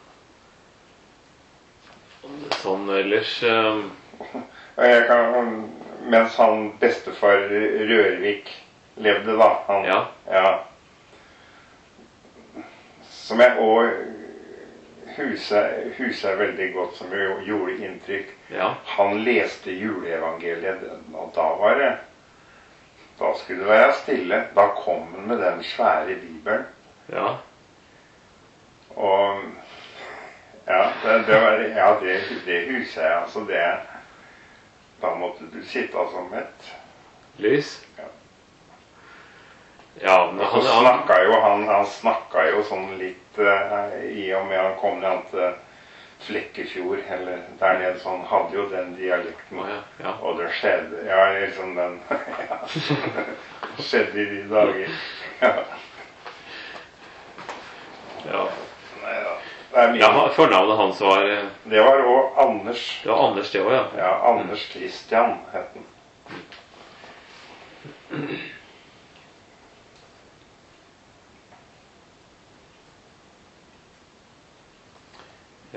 sånn ellers eh, Og jeg kan, mens han bestefar Rørvik levde, da. Han, Ja. Ja. Som jeg også huset, huset veldig godt, som jo gjorde inntrykk. Ja. Han leste juleevangeliet, og da var det da skulle det være stille. Da kom han med den svære bibelen. Ja. Og ja, det, det var ja, det, det huset, altså det da måtte du sitte som et Lys. Ja. Ja, men Og han, så han snakka jo han, han snakka jo sånn litt uh, i og med han kom ned til Flekkefjord, eller der nede, så han hadde jo den dialekten. Å, ja, ja. Og det skjedde, ja, liksom den, ja, skjedde i de dager. Ja. Ja. Nei da. Det er mye. Ja, fornavnet hans var eh, Det var også Anders. Det var Anders det også, ja. Ja, Anders Christian het den. Ja.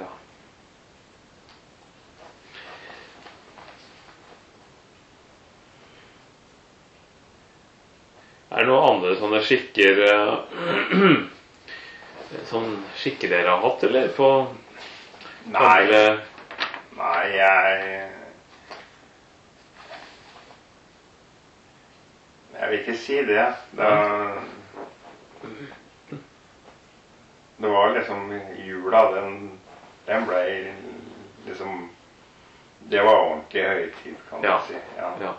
Er det noen andre sånne skikker eh, sånn skikker dere har hatt, eller på Nei, gamle nei, jeg Jeg vil ikke si det. Det, det var liksom jula, den, den ble liksom Det var ordentlig høytid, kan Ja. du si. Ja. Ja.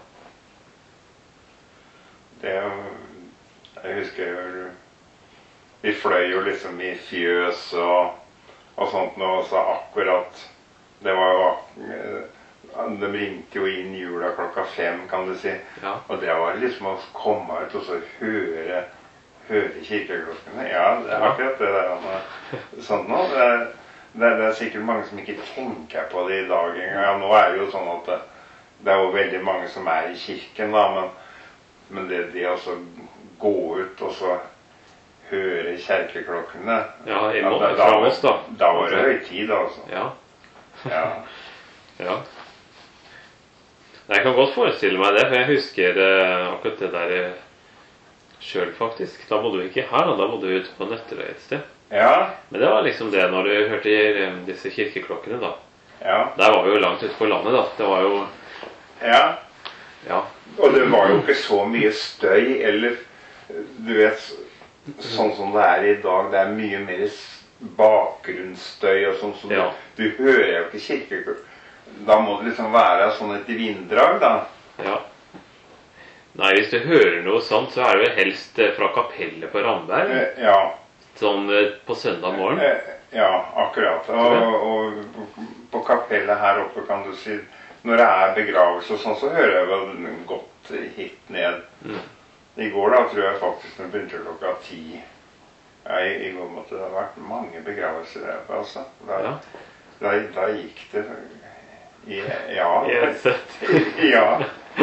Det, jeg husker jo Vi fløy jo liksom i fjøs og, og sånt nå, og så akkurat Det var jo De ringte jo inn jula klokka fem, kan du si. Ja. Og det var liksom å komme ut og så høre, høre kirkeklokkene. Ja, det er akkurat det der. Sånn nå. Det er, det, er, det er sikkert mange som ikke tenker på det i dag engang. Ja, nå er det jo sånn at det, det er jo veldig mange som er i kirken, da, men, men det, det å gå ut og så høre kirkeklokkene Ja, i ja, må- da, fra oss, da. Da var det høytid, altså. Ja. Ja. Ja. Jeg kan godt forestille meg det, for jeg husker eh, akkurat det der eh, selv faktisk. Da bodde vi ikke her, da, da bodde vi ute på Nøtterøy et sted. Ja, Men det var liksom det når du hørte eh, disse kirkeklokkene da. ja, Der var vi jo langt ute på landet da. Det var jo, ja. ja, Og det var jo ikke så mye støy, eller du vet, sånn som det er i dag, det er mye mer s- bakgrunnsstøy og sånn, så Ja. du, du hører jo ikke kirkeklokker. Da må det liksom være sånn et vinddrag, da. ja. Nei, hvis du hører noe sånt, så er det jo helst eh, fra kapellet på Ramberg. Eh, Ja, Sånn eh, på søndag morgen. eh, ja, akkurat. Og, og på kapellet her oppe, kan du si, når det er begravelse og sånn, så hører jeg vel godt hit ned. Mm. I går da, tror jeg faktisk den begynte klokka ti. Ja, i, i går måtte det ha vært mange begravelser der, altså. Da, Ja. da, da gikk det i, ja. Yes. Ja.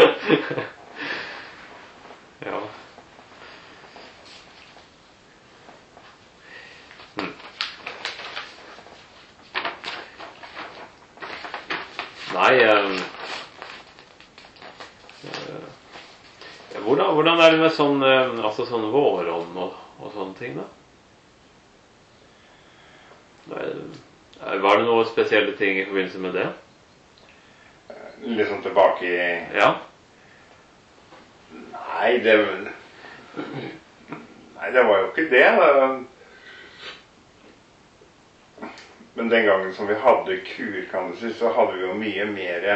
Ja. Mm. Nei eh, eh, hvordan, hvordan er det med sånn eh, altså sånn vårånd og, og sånne ting da? Nei, eh, var det noen spesielle ting i forbindelse med det? Liksom tilbake i... Ja. Nei, det... Nei, det var jo ikke det. Da. Men den gangen som vi hadde kur, kan du si, så hadde vi jo mye mer...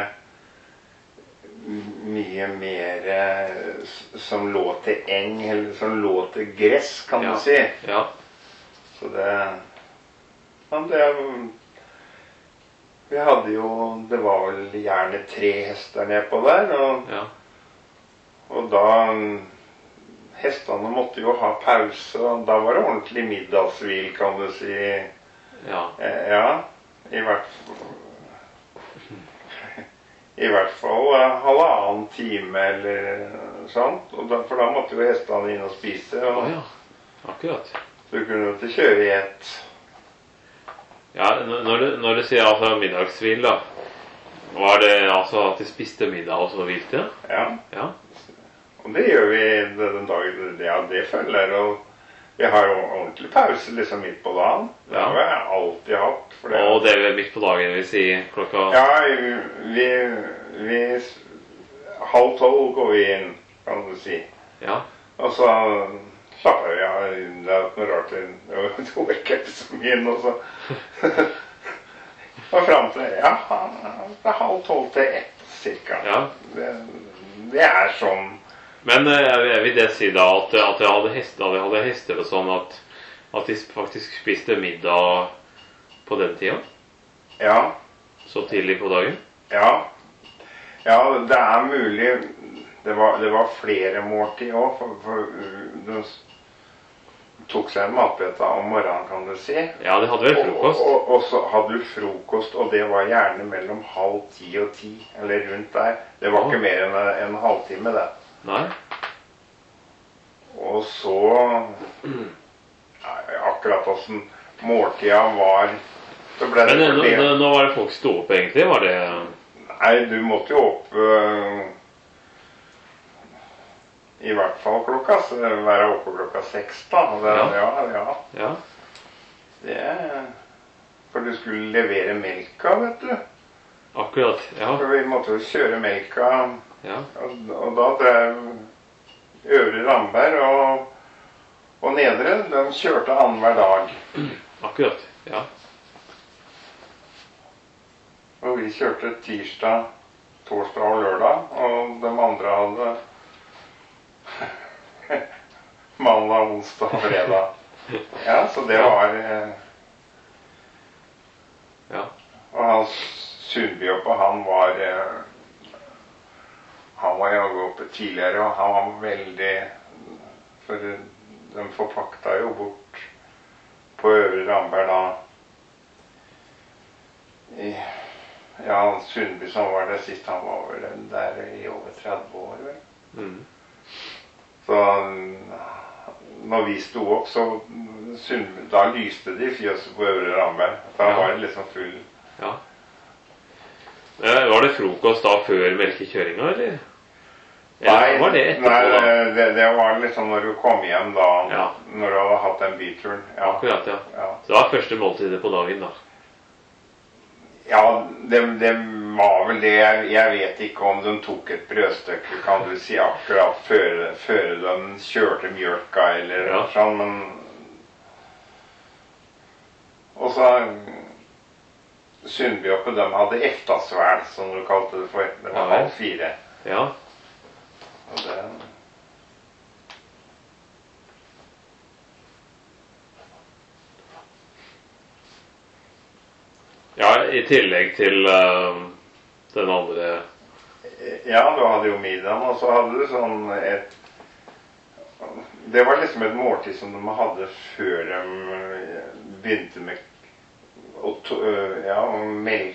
Mye mer som lå til eng, eller som lå til gress, kan Ja. du si. Ja. Så det... Ja, det... Vi hadde jo... Det var vel gjerne tre hester nedpå der, og... Ja. Og da Hestene måtte jo ha pause, og da var det ordentlig middagshvil, kan du si. Ja. Eh, ja, i hvert I hvert fall eh, halvannen time eller sånt. Og da, for da måtte jo hestene inn og spise. Og Å ja. Akkurat. du kunne jo ikke kjøre i ett. Ja, n- når du, når du sier altså middagshvil da, var det altså at de spiste middag og så hvilte? Ja, Ja. og det gjør vi den dagen. Ja, det følger. Og vi har jo ordentlig pause liksom midt på dagen. Det Ja. har jeg alltid hatt. For det, Og det er midt på dagen, vil si klokka... Ja, vi, vi halv tolv går vi inn, kan du si. Ja. Og så slapper vi av. Det er noe rart. Det orker ikke så mye nå, så. Og frem til, ja, det er halv tolv til ett, cirka. Ja. Det, det er sånn. Men eh, vil det si da at, at jeg hadde hester, at jeg hadde hester og sånn, at, at de faktisk spiste middag på den tida? Ja. Så tidlig på dagen? Ja. Ja, det er mulig. Det var, det var flere måltid også, for, for de tok seg en matbete om morgenen, kan du si. Ja, de hadde vel frokost. Og, og, og så hadde du frokost, og det var gjerne mellom halv ti og ti, eller rundt der. Det var Ja. ikke mer enn en, en halvtime, det. Nei. Og så ja, akkurat hvordan måltida var, så ble det Men nå, fordelt. nå, nå var det folk stå opp, egentlig? Var det Nei, du måtte jo opp øh, i hvert fall klokka, så være oppe klokka seks, da. Det, Ja. ja, ja. Ja. Det, for du skulle levere melka, vet du. Akkurat. Ja. For vi måtte jo kjøre melka, Ja. og, og da drev Øvre Ramberg og, og Nedre, de kjørte annenhver dag. Akkurat. Ja. Og vi kjørte tirsdag, torsdag og lørdag, og de andre hadde mandag, onsdag og fredag. Ja, så det var eh, Ja. Og han Sundby oppe, han var eh, han var jo oppe tidligere, og han var veldig, for de forpakta jo bort på Øvre Ramberg da i, ja, Sundby som var det sist, han var vel der i over tretti år, vel. Mm. Så når vi sto opp, så Sundby, da lyste de fjøset på Øvre Ramberg. Da Ja. var det liksom full. Ja. Eh, Var det frokost da før melkekjøringa, eller? Eller var det etterpå, nei, da? det, det var liksom når du kom hjem da, Ja. når du hadde hatt den byturen. Ja, Akkurat, ja. ja. Så det var første måltidet på dagen, da. ja det, det var vel det. Jeg, jeg vet ikke om de tok et brødstykke, kan du si, akkurat før, før de kjørte mjølka, eller Ja. sånn, men og så Sundby oppe, de hadde eftasvæl, som du kalte det for. Det var Ja, vel. halv fire. Ja. Og det, Ja, i tillegg til eh, den andre ja, du hadde jo middagen, og så hadde du sånn et Det var liksom et måltid som de hadde før de eh, begynte med å to, øh, ja, melk.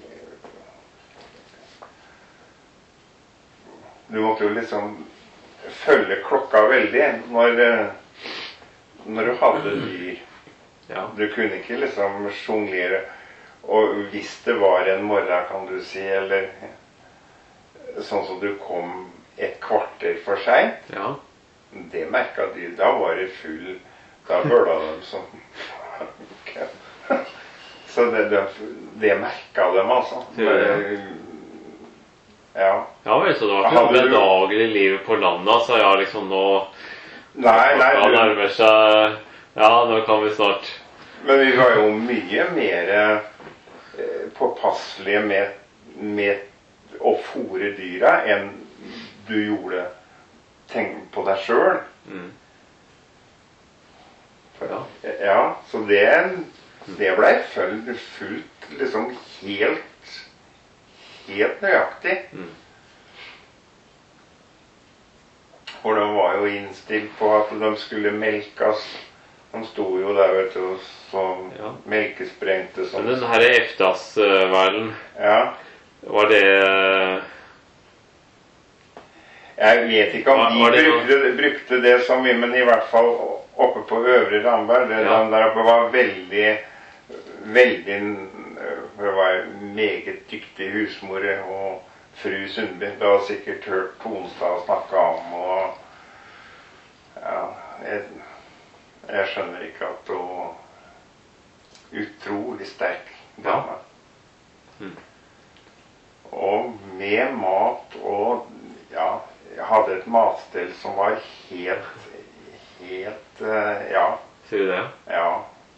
Du måtte jo liksom følge klokka veldig når, eh, når du hadde dyr. Ja. Du kunne ikke liksom sjonglere. Og hvis det var en morgen, kan du si, eller sånn som du kom et kvarter for seg, Ja. det merket de. Da var det full. Da bøla de som Så det, det, det merket dem, altså. Ja. Ja. Ja vel, så det var ikke Hadde det du- daglige livet på landet, så ja, liksom nå Nei, nei, klokka du, nærmer seg. Ja, nå kan vi snart. men vi var jo mye mer eh, påpasselige med, med å fôre dyra enn du gjorde. Tenk på deg sjøl. Mm. Ja. ja, så det, det ble fullt, fullt liksom helt, helt nøyaktig. Mm. For de var jo innstilt på at de skulle melkes. De sto jo der, vet du, som Ja. melkesprengte. Som, Men den her eftas-verden, ja. var det Jeg vet ikke om Var- de var det brukte, brukte det som vi, men i hvert fall oppe på Øvre Ramberg. Det, Ja. Den der oppe var veldig, veldig øh, Det var en meget dyktig husmor og fru Sundby. Det var sikkert hørt Tonstad snakke om. Og ja, jeg, jeg skjønner ikke at hun utrolig sterk dame. Mm. Og med mat og ja, jeg hadde et matstell som var helt, helt, eh, ja, Sier du det? ja.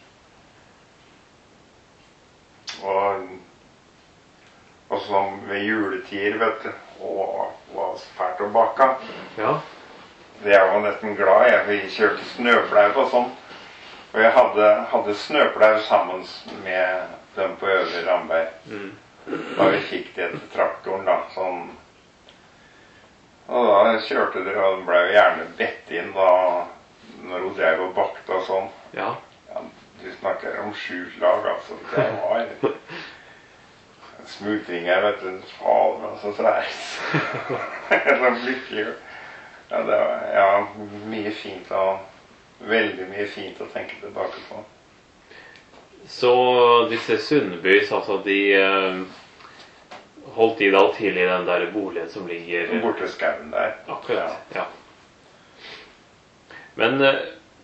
Og, og som ved juletider, vet du, og var fælt å bake. Ja. Jeg var nesten glad, jeg, for jeg kjørte snøplau og sånn. Og jeg hadde, hadde snøplau sammen med dem på Øvre Ramberg. Mm. Da vi fikk det til traktoren, da, sånn. Og da kjørte dere, og ble jo gjerne bedt inn da, når hun drev og bakte og sånn. Ja. Ja, du snakker om sju slag, altså. Det var smultringer, vet du, faen, altså, så er det så lykkelig. Ja, det var ja, mye fint og veldig mye fint å tenke tilbake på. Så disse Sundbys, altså de eh, holdt de da til i den der boligen som ligger Borte skauen der. Akkurat, ja. Men eh,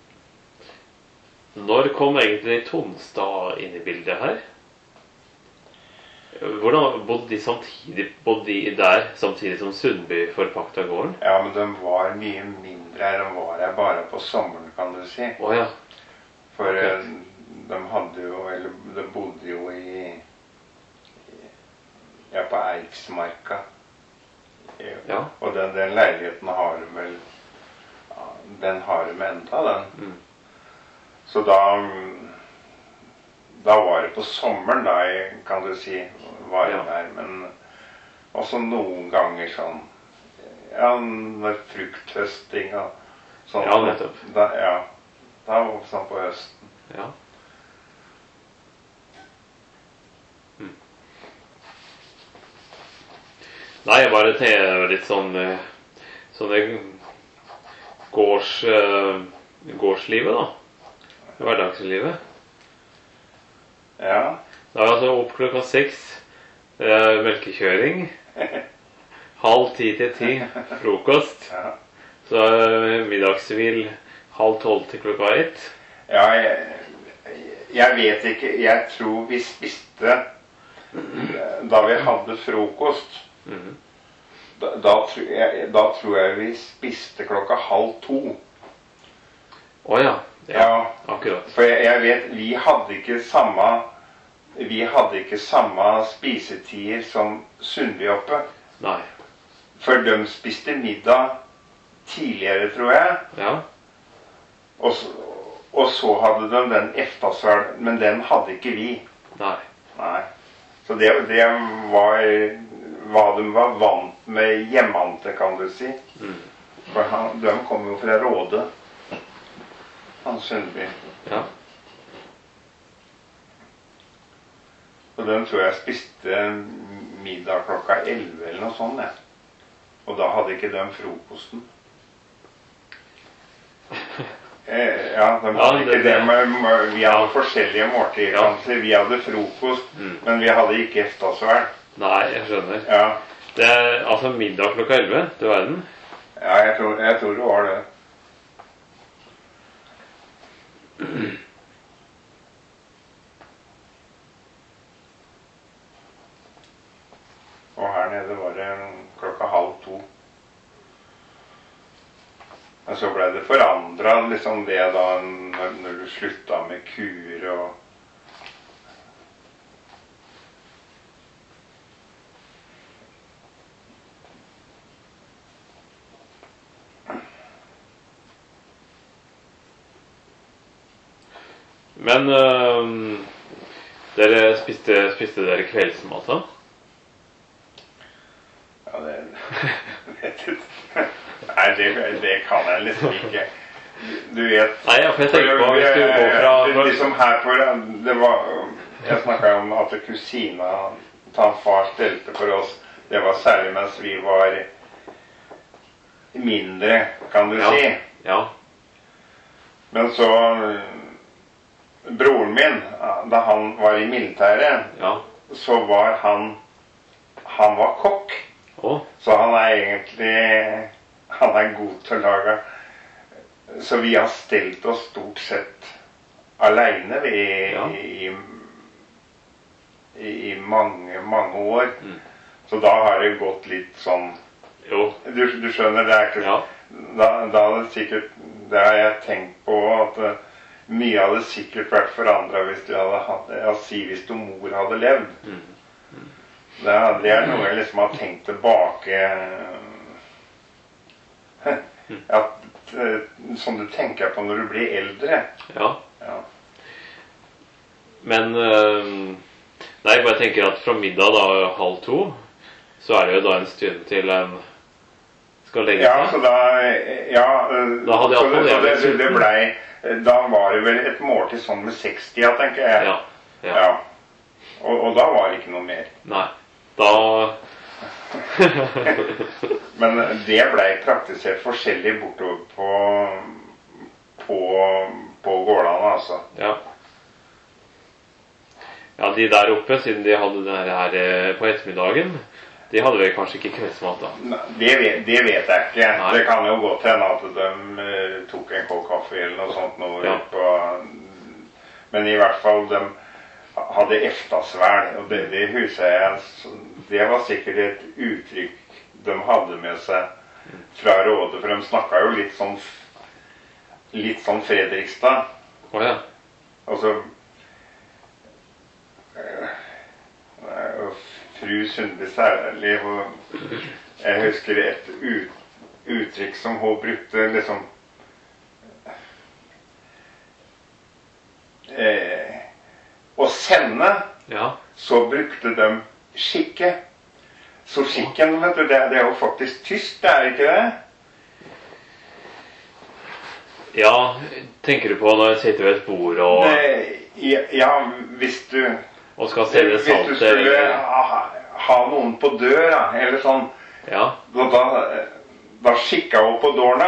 når kom egentlig Tonstad inn i bildet her? Hvordan bodde de samtidig, bodde de der samtidig som Sundby forpakta gården? Ja, men de var mye mindre her. De var her bare på sommeren, kan du si. Å ja. For Ok. de hadde jo, eller de bodde jo i, ja, på Eiksmarka. Ja. Og den, den leiligheten har de vel, ja, den har de enda, den. Mm. Så da, da var det på sommeren, da, kan du si, var jeg Ja. der. Men også noen ganger sånn, ja, med frukthøsting og sånn. Ja, nettopp. Da, ja, da var det sånn på høsten. Ja. Mm. Nei, jeg bare tenker litt sånn eh, sånne gårds, eh, gårdslivet, da. Hverdagslivet. Ja. Da er vi altså opp klokka seks. Eh, melkekjøring. Halv ti til ti. Frokost. Ja. Så eh, middagshvil halv tolv til klokka ett. Ja, jeg, jeg vet ikke. Jeg tror vi spiste eh, da vi hadde frokost. Mhm. Da, da, tr- jeg, da tror jeg vi spiste klokka halv to. Å ja. Ja, Ja, akkurat. for jeg, jeg vet, vi hadde ikke samme Vi hadde ikke samme spisetider som Sundby oppe. Nei. For de spiste middag tidligere, tror jeg. Ja. Og så, og så hadde de den eftasøl, men den hadde ikke vi. Nei. Nei. Så det, det var hva de var vant med hjemmante, kan du si. Mm. For han, de kom jo fra Råde. Han Sundby. Ja. Og den tror jeg spiste middag klokka elleve eller noe sånt, ja. Og da hadde ikke de frokosten. Eh, ja, de hadde Ja, ikke det- det med, med, vi hadde forskjellige måltider, Ja. kan du si. Vi hadde frokost, Mm. men vi hadde ikke eftasøl. Nei, jeg skjønner. Ja. Det er altså middag klokka elleve, du verden. Ja, jeg tror, jeg tror det var det. Og her nede var det klokka halv to. Men så ble det forandra, liksom det da, når, når du slutta med kuer og Men øhm, dere spiste, spiste dere kveldsmat da? Ja, det vet du. Nei, det, det kan jeg liksom ikke. Du vet. Nei, ja, for jeg tenker på hvis du går fra... Det, liksom her på det var, jeg snakket om at kusina til han far stelte for oss. Det var særlig mens vi var mindre, kan du Ja. si. Ja. Men så broren min, da han var i militæret, Ja. så var han han var kokk. Å, Så han er egentlig han er god til å lage. Så vi har stelt oss stort sett alene vi, Ja. i, i, i mange, mange år. Mm. Så da har det gått litt sånn jo. Du, du skjønner, det er ikke Ja. da, da hadde det sikkert Det har jeg tenkt på, at uh, mye hadde sikkert vært forandra hvis du hadde hatt ja, si hvis du mor hadde levd. Mm. Det, er- det er noe jeg liksom har tenkt tilbake at, uh, som du tenker på når du blir eldre. Ja. Ja. Men øhm, Nei, jeg bare tenker at fra middag da, halv to, så er det jo da en stund til en skal legge Ja, seg. så da, ja, Da hadde jeg så det, iallfall så det, det. det ble, da var det vel et måltid sånn med seksti, tenker jeg. Ja, ja. Ja. Og, og da var det ikke noe mer. Nei, da... Men det ble praktisert forskjellig bortover på, på, på gårdene, altså. Ja. Ja, de der oppe, siden de hadde det her eh, på ettermiddagen, de hadde vel kanskje ikke kveldsmat da? Nei, Det vet, det vet jeg ikke. Nei. Det kan jo godt hende at de eh, tok en kopp kaffe eller noe sånt noe Ja. på, men i hvert fall de hadde eftasvæl, og det, det huset jeg, det var sikkert et uttrykk de hadde med seg fra rådet, for de snakket jo litt sånn, litt sånn Fredrikstad. Åja, Altså, eh, og fru Sundby særlig, og jeg husker et ut, uttrykk som hun brukte, liksom, eh, å sende, ja. så brukte de skikke. Så skikken, vet du, det, det er jo faktisk tysk, det er ikke det? Ja, tenker du på når jeg sitter ved et bord og, det ja, ja, hvis du og skal selge Hvis du salt skulle eller... ha, ha noen på døra, eller sånn, Ja, da, da, da skikka hun på dørene.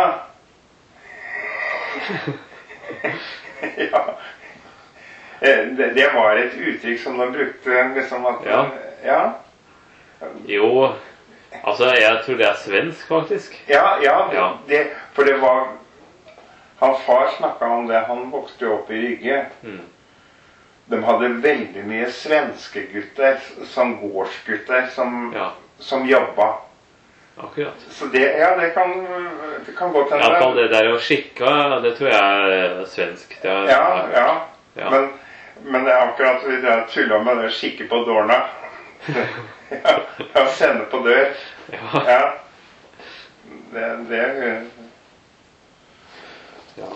Ja. Eh, Det, det var et uttrykk som de brukte, liksom at Ja. Ja, jo, altså jeg tror det er svensk faktisk. ja, ja, Ja. Det, for det var Hans far snakket om det, han vokste jo opp i Rygge. Mm. De hadde veldig mye svenske gutter, som gårdsgutter, som, Ja, som jobba. akkurat. Så det, ja, det kan, det kan godt I hende. alle fall det der å skikke, det tror jeg er svensk. Det er, Ja, ja. Ja. Men, men det er akkurat det jeg tuller med det skikke på dørene. Ja, ja, sende på dør. Ja. Ja. Det, det Ja.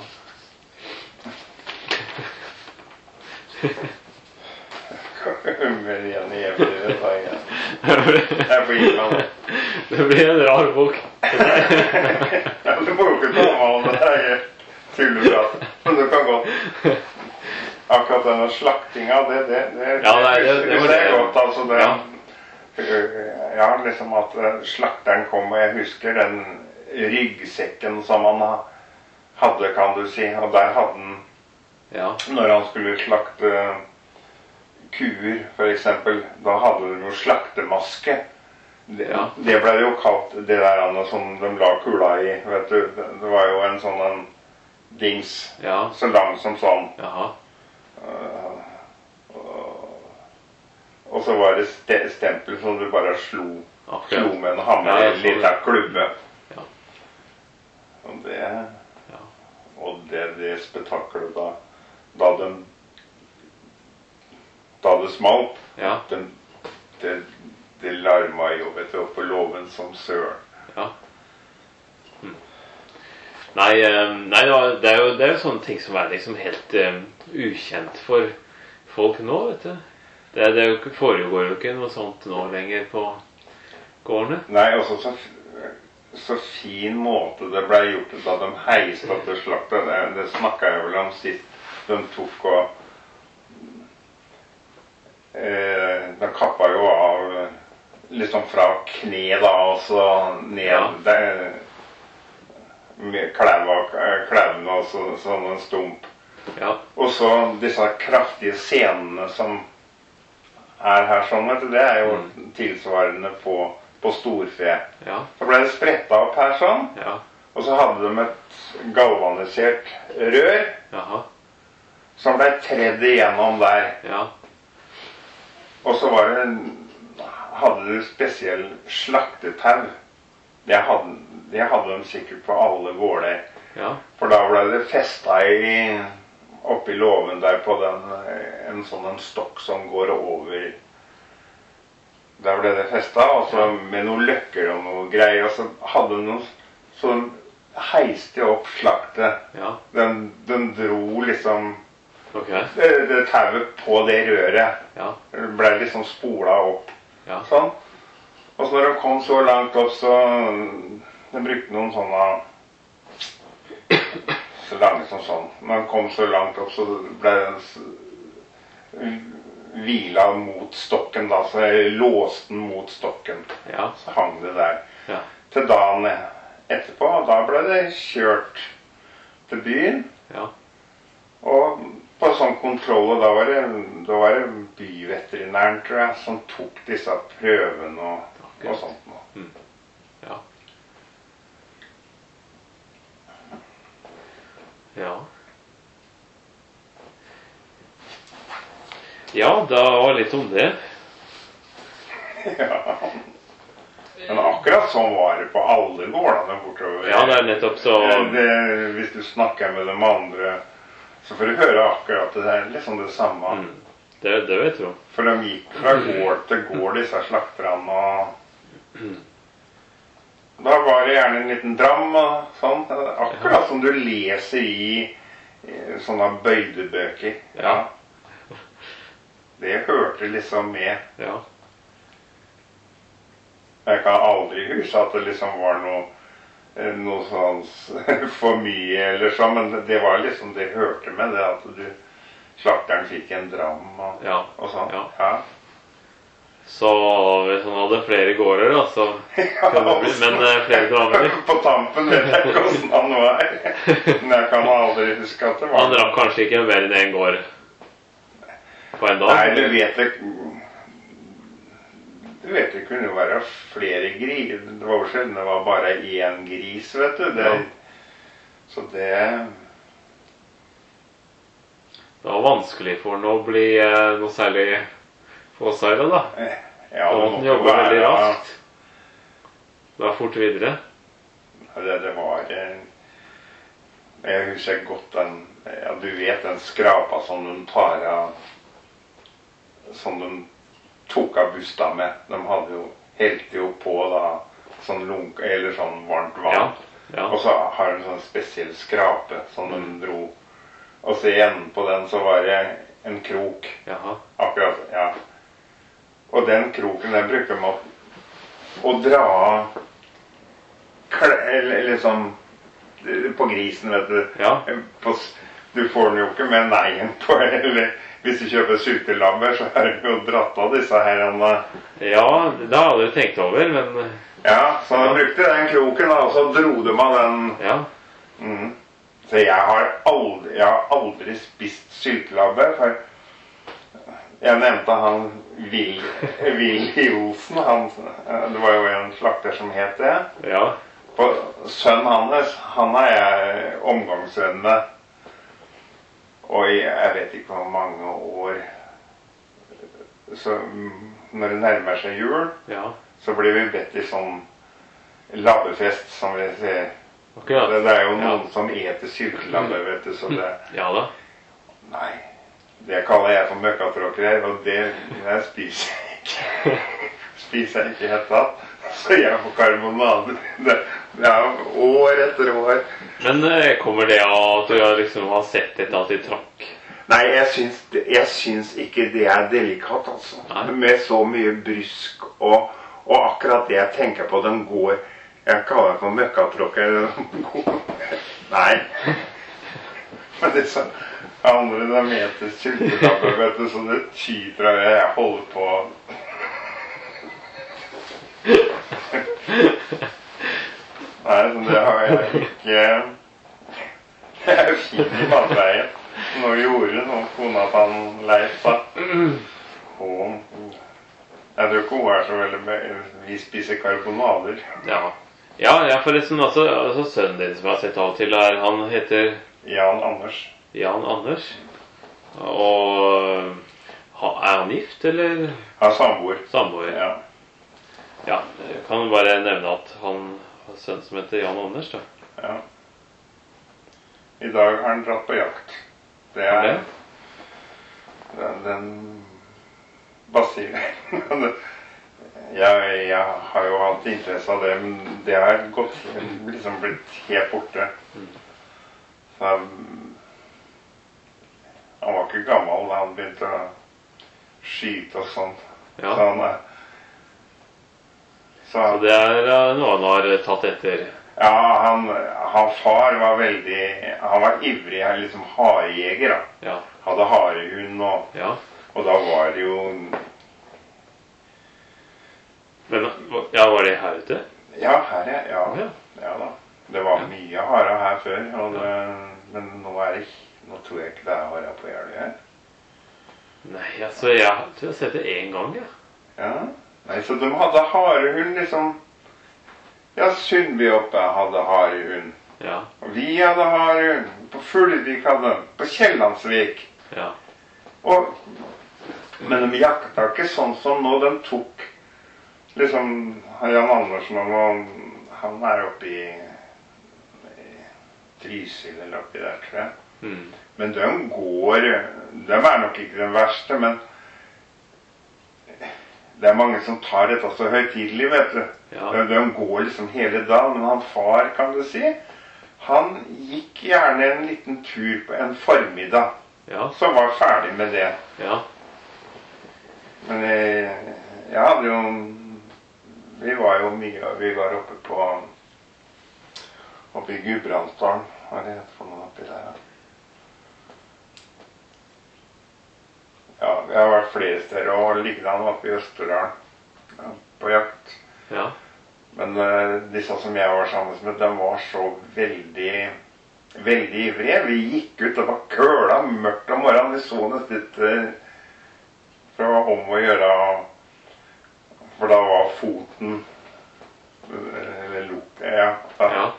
kommer igjen i eventyret. da igjen. Jeg får gi meg det. Det blir en rar bok. Ja, du må jo ikke ta meg om det her tulleprat. Men du kan godt. Akkurat denne slaktinga, det, det, det, Ja, nei, det- det var husker jeg det. godt. Altså, det, Ja. ja, liksom at eh, slakteren kom, og jeg husker den ryggsekken som han ha- hadde, kan du si. Og der hadde han, Ja, når han skulle slakte kuer, for eksempel, da hadde de jo slaktemaske. Det, Ja. det ble jo kalt det der andre som de la kula i, vet du. Det, det var jo en sånn en dings, ja, så lang som sånn. jaha. Uh, og, og så var det ste, stempel som du bare slo, Akkurat. slo med en hammer Ja, i jeg en så det. liten klubbe. Ja. Og det, Ja. og det, det spetakkelet da, da de, da det smalt, Ja, det, det, det larma jo, vet du, opp på låven som søren. ja. Hm. Nei, eh, nei det, var, det, er jo, det er jo sånne ting som er liksom helt eh, ukjent for folk nå, vet du. Det, det er jo ikke, foregår jo ikke noe sånt nå lenger på gårdene. Nei, også så, så fin måte det ble gjort da de heiste opp til slakta. Det, det snakket jeg vel om sist. De tok og eh, de kappa jo av eh, liksom fra kne da, og så ned Ja. der, med klæva, klævene og så, sånn en stump. Ja, Og så disse kraftige scenene som er her sånn, vet du, det er jo tilsvarende på, på storfe. ja, Så ble det spretta opp her sånn, ja, og så hadde de et galvanisert rør jaha, som ble tredd igjennom der. ja, Og så var det, hadde du spesiell slaktetau. Det hadde, det hadde de sikkert på alle gårder. ja, For da ble det festa i, oppi låven der på den, en sånn en stokk som går over. Der ble det festa, og så med noen løkker og noe greier. Og så hadde de noe, så de heiste opp slaktet. ja, Den, den dro liksom Ok. Det, det tauet på det røret Ja. ble liksom spola opp. Ja. Sånn. Og så når de kom så langt opp, så de brukte noen sånne så lange som sånn. Når de kom så langt opp, så ble den hvila mot stokken, da. Så jeg låste den mot stokken. Ja. Så hang det der. Ja. Til dagen etterpå, og da ble det kjørt til byen. Ja. Og på sånn kontroll, og da var det, da var det byveterinæren, tror jeg, som tok disse prøvene og, og sånt nå. Mm. Ja. Ja. Ja, det var litt om det. Ja. Men akkurat sånn var det på alle gårdene bortover. Ja, det er nettopp så... Det, hvis du snakker med de andre, så får du høre akkurat det der, liksom det samme. Mm. Det, det vet du. For de gikk fra gård til gård, disse slakterne, og da var det gjerne en liten dram og sånn. Akkurat som du leser i, i sånne bøydebøker. Ja. Det hørte liksom med. Ja. Jeg kan aldri huske at det liksom var noe, noe sånn for mye eller sånn, men det var liksom, det hørte med det at du, slakteren fikk en dram og, Ja. og sånn. Ja. Ja. Så hvis han hadde flere gårder da, så kunne det bli, men eh, flere damer. På tampen vet jeg ikke hvordan han var. Men jeg kan aldri huske at det var. Han drakk kanskje ikke mer enn en gård på en dag? Nei, du vet det. Du vet det kunne jo være flere gris. Det var jo sjelden det var bare én gris, vet du. Det, Ja. Så det Det var vanskelig for han å bli eh, noe særlig påseilet da. Ja, Da det måtte han måtte jobbe være, veldig ja. raskt. Da fort videre. Det, det var eh, Jeg husker godt den, ja, du vet den skrapa som de tar av, som de tok av busta med. De hadde jo, helte jo på da, sånn lunk, eller sånn varmt vann. Ja, ja. Og så har de en sånn spesiell skrape som de dro. Og så igjen på den så var det en krok. Jaha. Akkurat, ja. Og den kroken, den bruker man å dra av kle- eller liksom på grisen, vet du. Ja. På, du får den jo ikke med neien på, eller hvis du kjøper sultelabber, så er det jo dratt av disse her. Ja, det har jeg aldri tenkt over, men Ja, så de brukte den kroken, da, og så dro de av den. ja. Mm. Så jeg har aldri, jeg har aldri spist syltelabber, for jeg nevnte han Will, Willy Olsen, han, det var jo en slakter som het det. Ja. På sønnen hans, han er jeg omgangsvenn med. Og i, jeg vet ikke hvor mange år, så når det nærmer seg jul, Ja. så blir vi bedt i sånn labbefest, som vi ser. Akkurat. Det, det er jo Ja. noen som eter syltelabber, vet du, så det... Ja da. Nei, det kaller jeg for møkkatråkere, og det, det spiser jeg ikke. Spiser jeg ikke helt tatt. Så jeg får karbonade. Det, det er år etter år. Men eh, kommer det av at du har liksom har sett etter at de trakk? Nei, jeg syns, jeg syns ikke det er delikat, altså. Nei. Med så mye brysk, og, og akkurat det jeg tenker på, den går... Jeg kaller det for møkkatråkere. Nei. Men det er sånn... Andre de heter syltelabber, vet du, så det tyter av jeg holder på. Nei, så det har jeg ikke. Jeg er fin i matveien. Nå gjorde noen kona til han Leif da. Hun, jeg tror ikke hun er så veldig med. Vi spiser karbonader. Ja. Ja, ja, forresten altså, altså sønnen din som jeg har sett av og til er, han heter Jan Anders. Jan Anders. Og ha- er han gift, eller Han er samboer. samboer? Ja. Ja, jeg kan bare nevne at han har en sønn som heter Jan Anders, da. Ja. I dag har han dratt på jakt. Det Er er det? den, den Basil. jeg, jeg har jo hatt interesse av det, men det har gått, liksom blitt helt borte. Mm. Så, han var ikke gammel da han begynte å skyte og sånn. Ja. Så, han, så, så det er uh, noe han har tatt etter? Ja, han, han far var veldig, han var ivrig, liksom harejeger da. Ja. Hadde harehund, og, ja. og da var det jo... Men, ja, var det her ute? Ja, her er, ja. Ja. Ja da. Det var mye hare her før, og det, men nå er det, nå tror jeg ikke det er hare på Jeløy her. Nei, altså, jeg tror jeg har sett det en gang, ja. Ja. Nei, så de hadde harehund, liksom. Ja, Sundby oppe hadde harehund. Ja. Og vi hadde harehund. På Fuglevik hadde de. På Kjellandsvik. Ja. Og, men de jakta ikke sånn som nå. De tok, liksom, Jan Andersen, og han er oppe i, i Trysil eller oppi der, tror jeg. Mm. Men de går, de er nok ikke den verste, men det er mange som tar dette så høytidelig, vet du. Ja. De, de går liksom hele dagen, men han far, kan du si, han gikk gjerne en liten tur på en formiddag, ja. Så var ferdig med det. Ja. Men jeg, jeg hadde jo, vi var jo mye, vi var oppe på, oppe i Gudbrandsdalen, hva er det for noe oppi der, da? Ja, vi har vært flere steder, og liggende oppe i Østerdalen, ja, på jakt. Ja. Men uh, disse som jeg var sammen med, de var så veldig, veldig ivrige. Vi gikk ut, det var køla, mørkt om morgenen, vi så nesten litt uh, fra om å gjøre, for da var foten, eller lukket, ja. Da. Ja.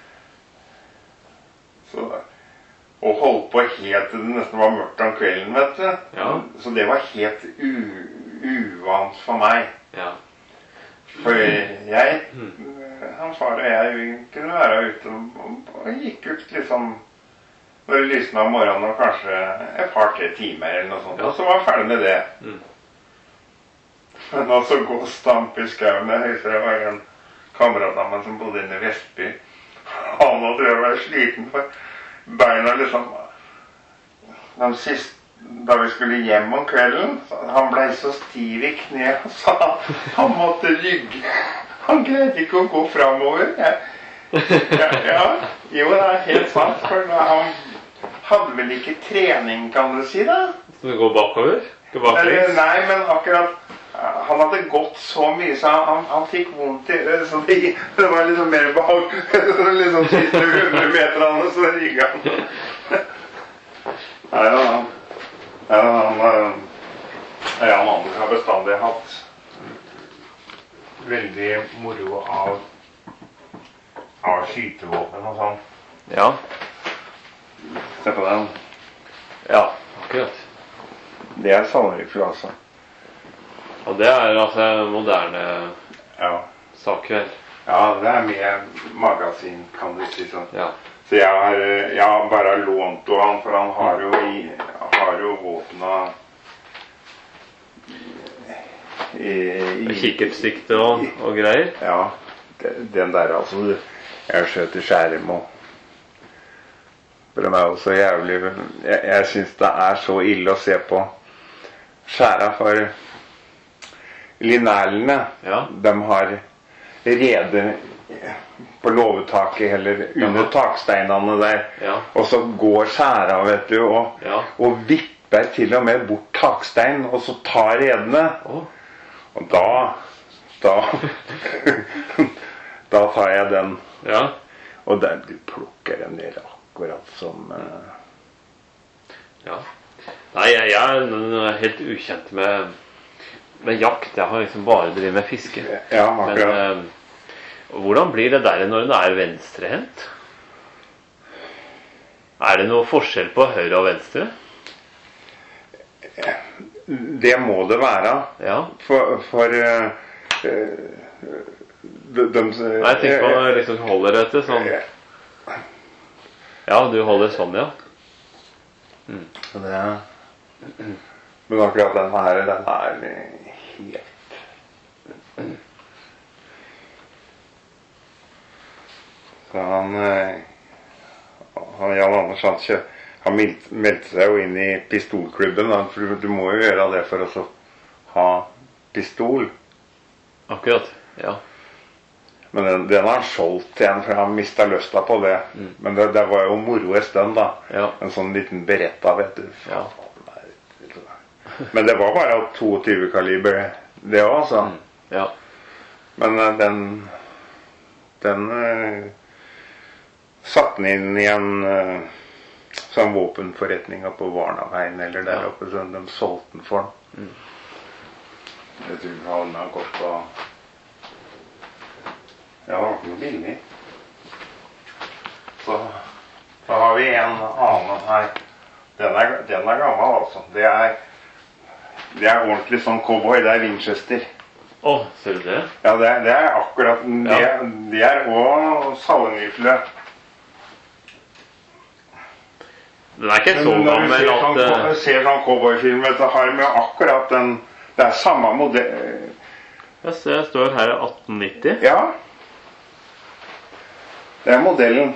Så da. Og holdt på helt til det nesten var mørkt om kvelden, vet du. Ja. Så det var helt u uvant for meg. Ja. For jeg, han far og jeg, vi kunne være ute og, og gikk ut liksom, når det lysnet om morgenen, og kanskje et par-tre timer eller noe sånt, ja. Og så var jeg ferdig med det. Mm. Men også gå og stampe i skauen. Jeg husker det var en kamerat av meg som bodde inne i Vestby. Han hadde jeg vært sliten for beina liksom, den siste, da vi skulle hjem om kvelden, han ble så stiv i kne, så han, han måtte rygge. Han greide ikke å gå fremover. Ja, ja, jo, det er helt sant, for han hadde vel ikke trening, kan du si da? Så det går bakover? Går baklengs? Nei, men akkurat, han hadde gått så mye, så han, han, han fikk vondt i det, så det, det var liksom mer behag, liksom siste hundre meterne, så rygget han. Nei, ja, han, ja, han, Jan Anders har bestandig hatt veldig moro av, av skytevåpen og sånn. Ja. Se på den. Ja, akkurat. Det er salrifle, altså. Og det er altså moderne ja. saker. Ja, det er med magasin, kan du si sånn. Ja. Så jeg har, jeg har bare lånt av han, for han har jo, i, har jo våpna i, i kikkertsikte og, og greier. Ja, den der altså, jeg skjøt i skjerm og for det er jo så jævlig, jeg, jeg synes det er så ille å se på skjæra for linærlene, ja. De har rede på låvetaket eller under ja. Taksteinene der, ja. Og så går skjæra, vet du, og, ja. Og vipper til og med bort takstein, og så tar redene, oh. Og da, da, da tar jeg den, ja. Og den, du plukker den ned akkurat som... Uh... Ja. Nei, jeg, jeg er helt ukjent med, med jakt. Jeg har liksom bare drevet med fiske. Ja, akkurat. Men uh, hvordan blir det der når den er venstrehendt? Er det noe forskjell på høyre og venstre? Det må det være. Ja. For... for uh, uh, de, de, Nei, jeg tenker man liksom holder dette sånn... Ja, du holder sånn, ja. Mm. Det er... Men akkurat den her, den er helt... Så han... Han Jan Anders, han, kjø... han han meldte, meldte seg jo inn i pistolklubben, da, for du, du må jo gjøre det for å så ha pistol. Akkurat, ja. Men den, den har han solgt igjen, for han mistet lysta på det. Mm. Men det, det var jo moro en stund, da. Ja. En sånn liten beretta, vet du. Ja. Men det var bare tjueto kaliber, det også, altså. Mm. Ja. Men uh, den, den uh, satte den inn i en uh, sånn våpenforretning på Varnaveien, eller der Ja. oppe, så de solgte den for den. Mm. Jeg tror han har gått på... Ja, det var ikke noe billig. Så, så har vi en annen her. Den er, den er gammel, altså. Det er, det er ordentlig sånn cowboy. Det er Winchester. Å, ser du det? Ja, det er, det er akkurat... Det, Ja. det er også salengifle. Den er ikke så Men når du gammel ser at... sånn, eh, ser sånn cowboyfilm, så har de jo akkurat den... Det er samme modell... Jeg ser, jeg står her atten nitti. Ja. Det er modellen.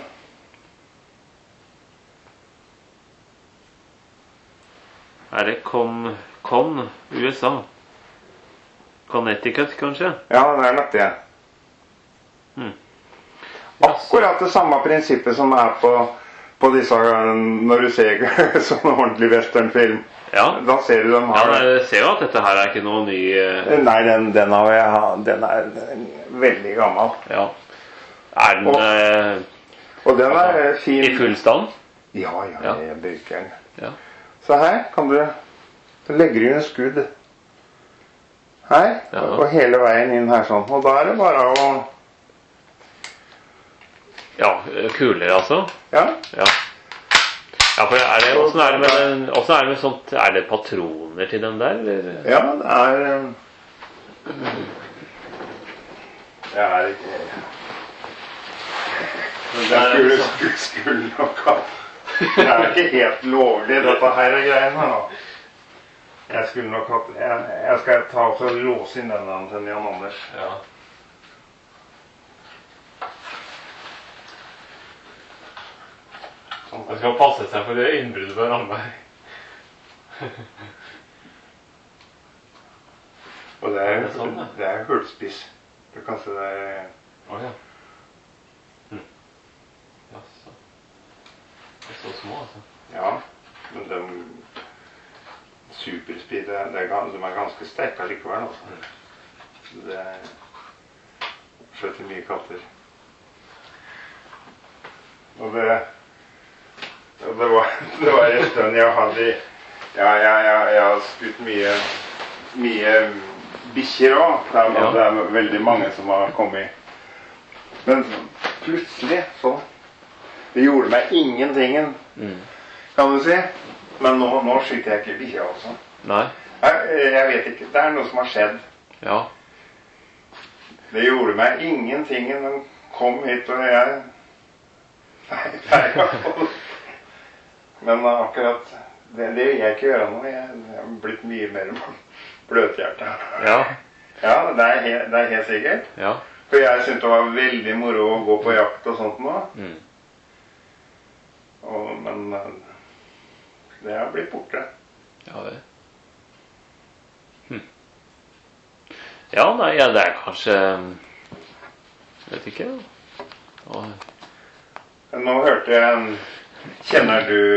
Er det Con, Con U S A? Connecticut, kanskje? Ja, det er nok det. Mm. Akkurat det samme prinsippet som er på, på disse, når du ser sånn ordentlig westernfilm. Ja. Da ser du dem Ja, har... men jeg ser jo at dette her er ikke noe ny... eh, Nei, den, den, har jeg, den er veldig gammel. Ja. Er den Og- eh, Og den er fin. i full stand? Ja, ja, Ja. jeg bruker den. Ja. Så her kan du... Så legger du en skudd. Her, Ja. og hele veien inn her sånn. Og da er det bare å... Ja, kuler altså. Ja, Ja. Ja, for er det, hvordan er det med den, hvordan er det med sånt, er det patroner til den der, eller? ja, det er... eh, Det er ikke... Men det skulle, skulle, skulle nok ha... Det er ikke helt lovlig, dette her er greiene da. Jeg skulle nok hatt... Jeg, jeg skal ta og så låse inn denne til Jan Anders. Ja. Man skal passe seg for det innbruddet på Ramberg. Og det er, Det er sånn, det. det er hullspiss. Du kan se det er... Åja. Hm. Jaså. Det er så små, altså. Ja, men de... Superspeed, det, det er, gans- de er ganske sterke likevel, altså. Det er... Skjøtter mye katter. Og det... og Det var, det var en stund jeg hadde... Ja, jeg, jeg, jeg har skutt mye... Mye bikkjer også. Det er, Ja. det er veldig mange som har kommet. Men plutselig så... Det gjorde meg ingentingen, Mm. kan du si. Men nå, nå skyter jeg ikke bikkjer også. Nei. Jeg, jeg vet ikke. Det er noe som har skjedd. Ja. Det gjorde meg ingenting. Den kom hit, og jeg... Nei, nei, men akkurat... Det, det vil jeg ikke gjøre nå. Jeg, jeg har blitt mye mer bløthjertet. Ja. Ja, det er, he, det er helt sikkert. Ja. For jeg syntes det var veldig moro å gå på jakt og sånt nå. Mm. Og, men eh, det har blitt borte. Ja, det. Hm. Ja, nei, ja, det er kanskje... Vet ikke. Og, Men nå hørte jeg en... Kjenner du...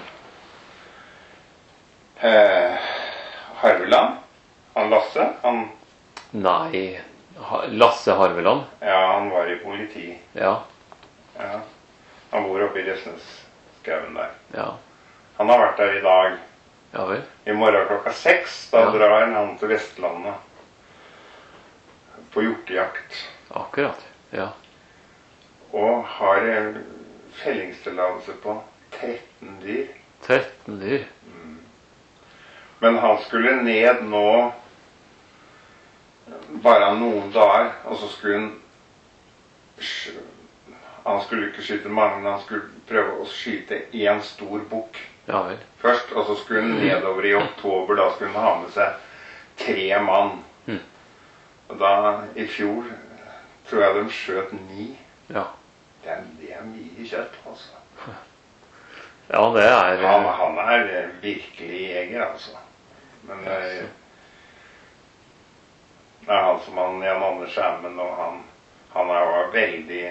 Eh, Harveland? Han Lasse? Han, nei. Ha- Lasse Harveland. ja, han var i politi. Ja. Ja. Han bor oppe i Røsnesskauen der. Ja. Han har vært der i dag. Ja vel. I morgen klokka seks, da Ja. drar han til Vestlandet. På hjortejakt. Akkurat. Ja. Og har en fellingstillatelse på tretten dyr. tretten dyr. Men han skulle ned nå bare noen dager, og så skulle han sk- han skulle ikke skyte mange, men han skulle prøve å skyte en stor bukk Ja vel. først, og så skulle han nedover i oktober, da skulle han ha med seg tre mann. Mhm. Og da, i fjor, tror jeg de skjøt ni. Ja. Det er, det er mye kjøtt, altså. Ja, det er Han, han er virkelig jeger, altså. Men det er, det er han som han Jan Anders Skjermen, og han, han er jo veldig,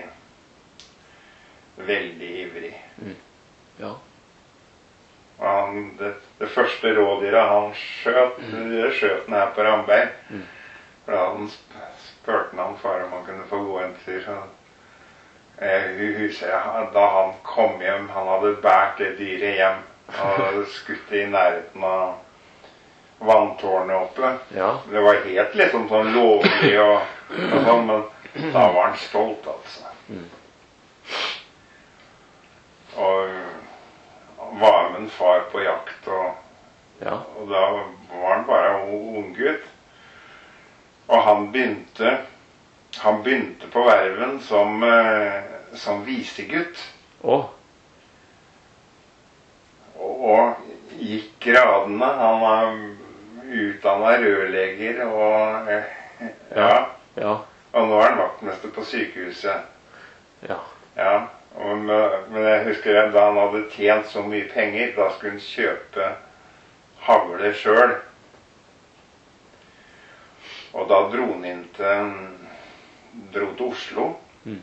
veldig ivrig. Mm. Ja. Og han, det, det første rådyret han skjøt, det skjøt han her på Ramberg. Mm. For da hadde han sp- spurt han far om han kunne få gå en tur. Så Jeg husker da han kom hjem, han hadde bært det dyret hjem. Han hadde skutt det i nærheten av vanntårnet oppe. Ja. Det var helt liksom sånn lovlig og, og sånn, men da var han stolt, altså. Mm. Og han var med en far på jakt, og, Ja. og da var han bare en ung gutt. Og han begynte Han begynte på verven som, eh, som visegutt. Å. Og, og gikk gradene. Han var utdannet rørlegger og eh, ja. Ja. Og nå er han vaktmester på sykehuset. Ja. Ja. Og, med- men jeg husker da han hadde tjent så mye penger, da skulle han kjøpe havle selv. Og da dro han inn til dro til Oslo. Mm.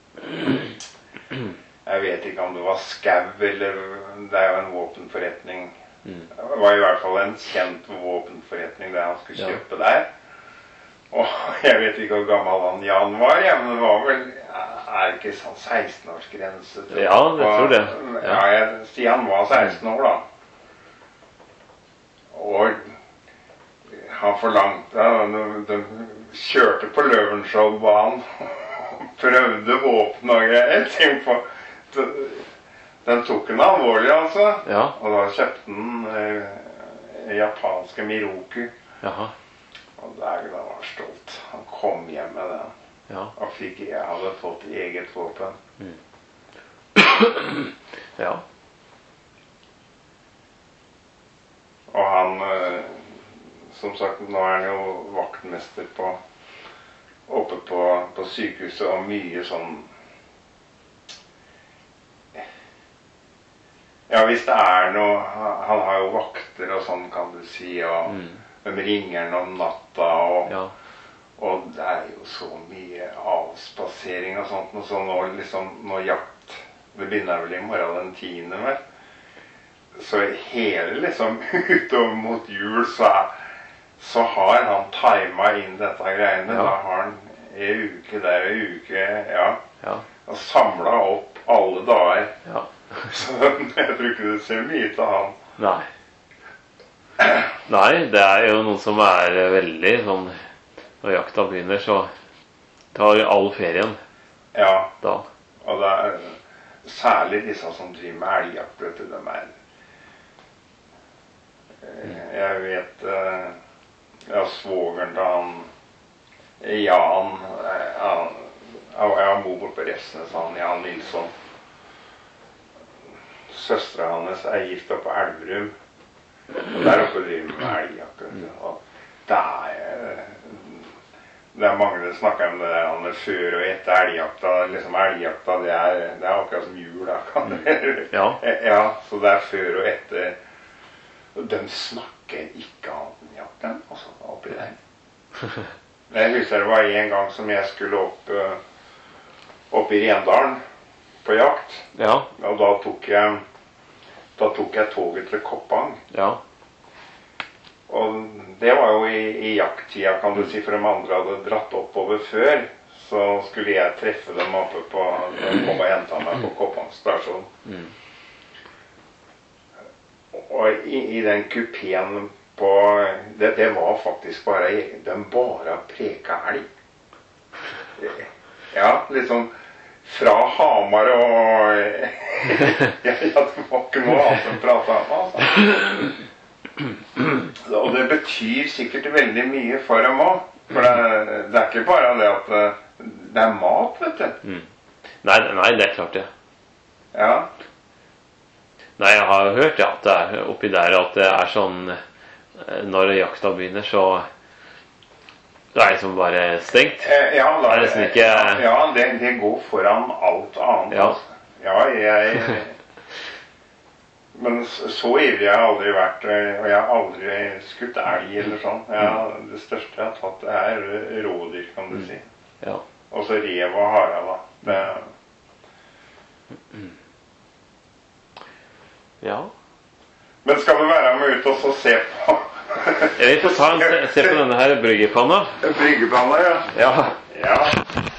Jeg vet ikke om det var skau, eller det er jo en våpenforretning. Mm. Det var i hvert fall en kjent våpenforretning der han skulle Ja. kjøpe der. Og jeg vet ikke hvor gammel han Jan var, ja, men det var vel, er det ikke sånn seksten-årsgrense? tror jeg. Ja, det tror jeg. Ja, Ja. jeg sier han var seksten år da. Og han forlangte, de kjørte på Løvenskioldbanen og prøvde våpen og greier. Tenk på, den tok han alvorlig, altså. Ja. Og da kjøpte han eh, japanske Miroku. Jaha. Og der da var han stolt. Han kom hjem med den. Ja. Og fikk, jeg hadde fått eget våpen. Ja. Og han, eh, som sagt, nå er han jo vaktmester på, oppe på, på sykehuset, og mye sånn, ja, hvis det er noe, han han har jo vakter og sånn, kan du si, og Mm. de ringer han om natta, og, Ja. og det er jo så mye avspasering og sånt, og så nå liksom, nå jakt, det begynner vel i morgen den tiende, vel? Så hele liksom utover mot jul så, er, så har han timet inn dette greiene. Ja. Da har han en uke der, en uke, ja, Ja. og samlet opp alle dager. Ja. Så jeg tror ikke du ser mye til han. Nei. Nei, det er jo noen som er veldig sånn, når jakta begynner, så tar all ferien Ja, da. og det er særlig disse som driver med elgjakt, vet du, de er eh, jeg vet eh, ja, svogeren til han Jan eh, han, jeg bor borte på Ressnes, han Jan Nilsson. Søstera hans er gift oppe på Elverum. Og der oppe driver de med elgjakt, vet du. Og det er det er mange som snakker om det der han er før og etter elgjakta. Liksom elgjakta, det er, det er akkurat som jul, da. Kan det? Ja. Ja, så det er før og etter. Og de snakker ikke annet enn jakten, altså, oppi der. Jeg husker det var en gang som jeg skulle opp, eh, opp i Rendalen på jakt. Ja. Og da tok jeg, da tok jeg toget til Koppang. Ja. Og det var jo i, i jakttida, kan du si, for de andre hadde dratt oppover før. Så skulle jeg treffe dem oppe på, de kom og hentet meg på Koppang stasjon. Mm. Og i, i den kupeen på, det, det var faktisk bare, de bare preka elg. Ja, liksom fra Hamar og, ja, ja, det var ikke noe annet de pratet om, altså. Og det betyr sikkert veldig mye for dem også. For det, det er ikke bare det at det er mat, vet du. Mm. Nei, nei, det er klart det. Ja. Nei, jeg har hørt ja, at det er oppi der at det er sånn eh, når jakta begynner, så det er liksom bare stengt. Eh, Ja, da, Det er nesten ikke- ja det, det går foran alt annet. Ja. Altså. Ja, jeg Men s- så ivrig har jeg aldri vært, eh, og jeg har aldri skutt elg eller sånn. Jeg, det største jeg har tatt, det er rådyr, kan du si. Ja. Og så rev og hare, da. Det, Ja. men skal du være med ut og så se på Vi får ta en se, se på denne her bryggepanna. bryggepanna, ja? Ja. Ja.